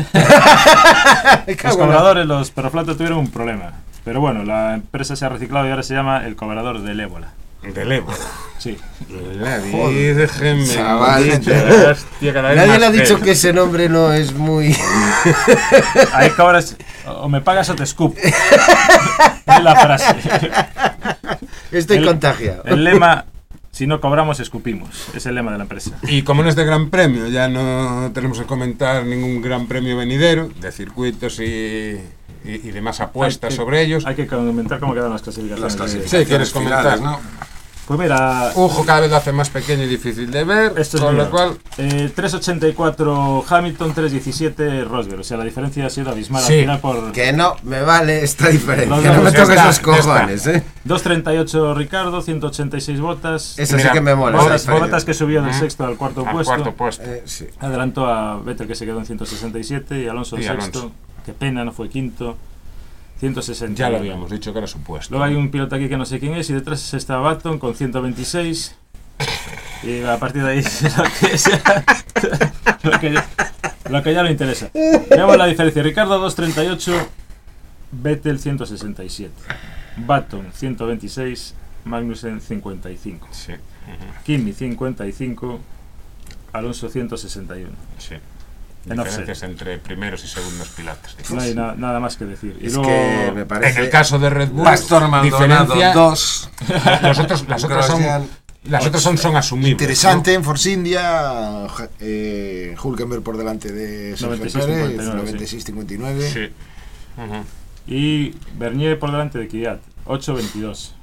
Me los cago en la- cobradores, los perroflatos tuvieron un problema. Pero bueno, la empresa se ha reciclado y ahora se llama el cobrador del ébola. Del Evo. Sí. La Virgen Chaval. bendita, hostia, cada vez Nadie más le ha dicho heavy. que ese nombre no es muy... Ahí cobras, o me pagas o te escupo. Es la frase. Estoy El- contagiado. El lema, si no cobramos, escupimos. Es el lema de la empresa. Y como en este Gran Premio ya no tenemos que comentar ningún Gran Premio venidero de circuitos y, y, y demás apuestas Hay que- sobre ellos. Hay que comentar cómo quedan las clasificaciones. Las de- clasificaciones Sí, ¿quieres comentar? finales, ¿no? Pues mira, Ujo cada vez lo hace más pequeño y difícil de ver, esto es con mío. lo cual... Eh, tres ochenta y cuatro Hamilton, tres diecisiete Rosberg. O sea, la diferencia ha sido abismal Sí. al final por Que no me vale esta diferencia. Los No me dos, ya toques está, los ya cojones, ¿eh? dos treinta y ocho Ricardo, ciento ochenta y seis Bottas. Esa Mira, sí que me mola. Bottas- esa diferencia. Bottas que subió del Ujú. sexto al cuarto Al puesto. cuarto puesto. Eh, sí. Adelantó a Vettel que se quedó en ciento sesenta y siete y Alonso Y sexto. Alonso. Qué pena, no fue quinto. ciento sesenta. Ya lo habíamos dicho que era su puesto. Luego hay un piloto aquí que no sé quién es y detrás está Baton con ciento veintiséis. Y a partir de ahí lo que, sea- lo que ya, lo que ya no interesa. Veamos la diferencia. Ricardo dos treinta y ocho, Vettel ciento sesenta y siete, Baton ciento veintiséis, Magnussen cincuenta y cinco, Sí, Kimi cincuenta y cinco, Alonso ciento sesenta y uno. sí. En Diferencias entre primeros y segundos pilotos. No hay na- nada más que decir. Y Es luego, que me parece. En el caso de Red Bull, Pastor Maldonado diferencia, dos. los otros, las otras son, Grosjean, las otras son, son asumibles. Interesante en Force India, ja- eh, Hülkenberg por delante de Sergio noventa y seis Pérez, cincuenta y nueve, noventa y seis cincuenta y nueve. ¿no? Sí. Ujú. y Bernier por delante de Kvyat, ocho veintidós.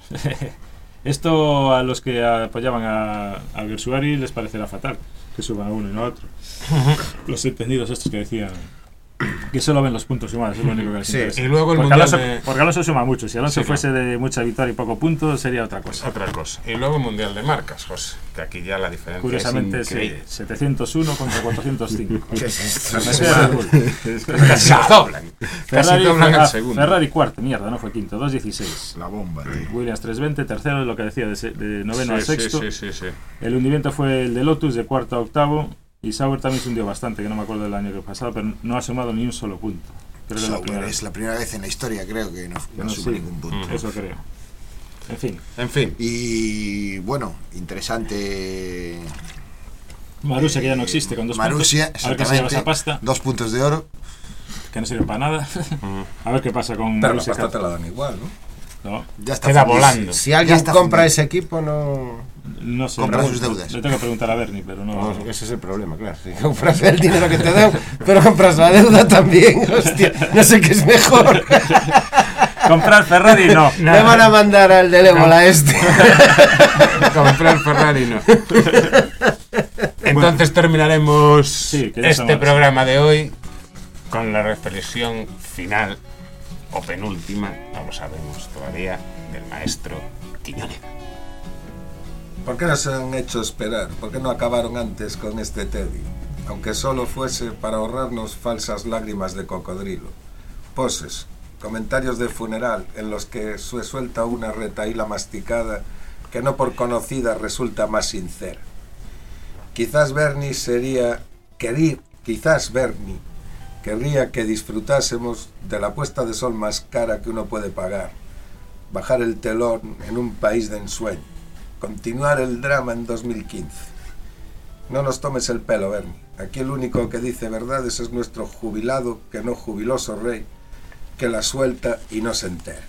Esto a los que apoyaban a, a Gersuari les parecerá fatal, que suban a uno y no a otro. Los entendidos estos que decían que solo ven los puntos sumados, es lo único que les Sí, interesa. y luego el porque, Mundial Alonso, de- porque Alonso suma mucho, si Alonso Sí, fuese de mucha victoria y poco punto sería otra cosa. Otra cosa. Y luego Mundial de Marcas, José, que aquí ya la diferencia Curiosamente, es sí, increíble. setecientos uno contra cuatrocientos cinco. ¿Qué es esto? Me fui a Red Bull. Casi se doblan. Casi Ferrari, doblan ah, el segundo. Ferrari cuarto, mierda, no fue quinto, dos dieciséis. La bomba, tío. Williams tres veinte, tercero, lo que decía, de, se- de noveno Sí, a sexto. Sí, sí, sí, sí. El hundimiento fue el de Lotus de cuarto a octavo y Sauber también se hundió bastante, que no me acuerdo del año que pasado, pero no ha sumado ni un solo punto. Creo que es la Sauber primera es la primera vez en la historia, creo que no, no no, sube sí. ningún punto. Mm. Eso creo. En fin, En fin. Y bueno, interesante. Marussia que ya no existe con dos Marussia, puntos. A ver qué se lleva esa exactamente. pasta, Dos puntos de oro. que no sirve para nada. A ver qué pasa con Pero la Marussia. pasta te la dan igual, ¿no? No, Ya está Queda fundido. volando. Si alguien está compra fundido. ese equipo, no. no sé. Compra no- sus deudas. Le tengo que preguntar a Bernie, pero no. No, ese es el problema, claro. Si compras el dinero que te dan, pero compras la deuda también. Hostia, no sé qué es mejor. Comprar Ferrari no. Me van a mandar al del ébola este. Comprar Ferrari no. Entonces terminaremos Sí, que ya este somos. programa de hoy con la reflexión final o penúltima, no lo sabemos todavía, del maestro Quiñones. ¿Por qué nos han hecho esperar? ¿Por qué no acabaron antes con este Teddy? Aunque solo fuese para ahorrarnos falsas lágrimas de cocodrilo. Poses, comentarios de funeral en los que se suelta una retaíla masticada que no por conocida resulta más sincera. Quizás Bernie sería querir, quizás Bernie querría que disfrutásemos de la puesta de sol más cara que uno puede pagar, bajar el telón en un país de ensueño, continuar el drama en dos mil quince. No nos tomes el pelo, Bernie. Aquí el único que dice verdades es nuestro jubilado, que no jubiloso rey, que la suelta y no se entera.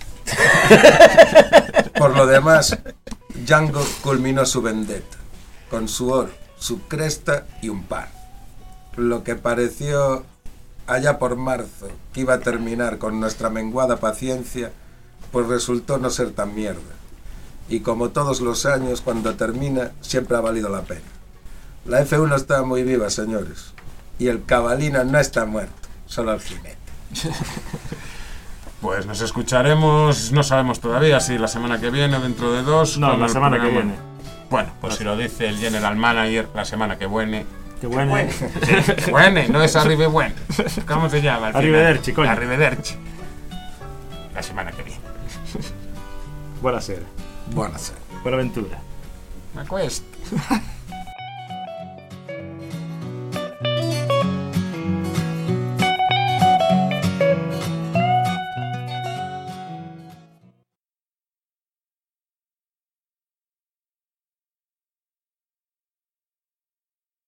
Por lo demás, Django culminó su vendetta, con su oro, su cresta y un par. Lo que pareció allá por marzo que iba a terminar con nuestra menguada paciencia, pues resultó no ser tan mierda. Y como todos los años, cuando termina, siempre ha valido la pena. La F uno está muy viva, señores. Y el Cavalina no está muerto, solo el jinete. Pues nos escucharemos, no sabemos todavía si la semana que viene o dentro de dos. No, con la el semana que programa. viene. Bueno, pues si lo dice el General Manager, la semana que viene. Qué bueno. Bueno, no es arriba bueno. ¿Cómo se llama? al final? Arrivederci, coño. Arrivederci. La semana que viene. Buena sera. Buenas. Buena aventura. Me acuesto.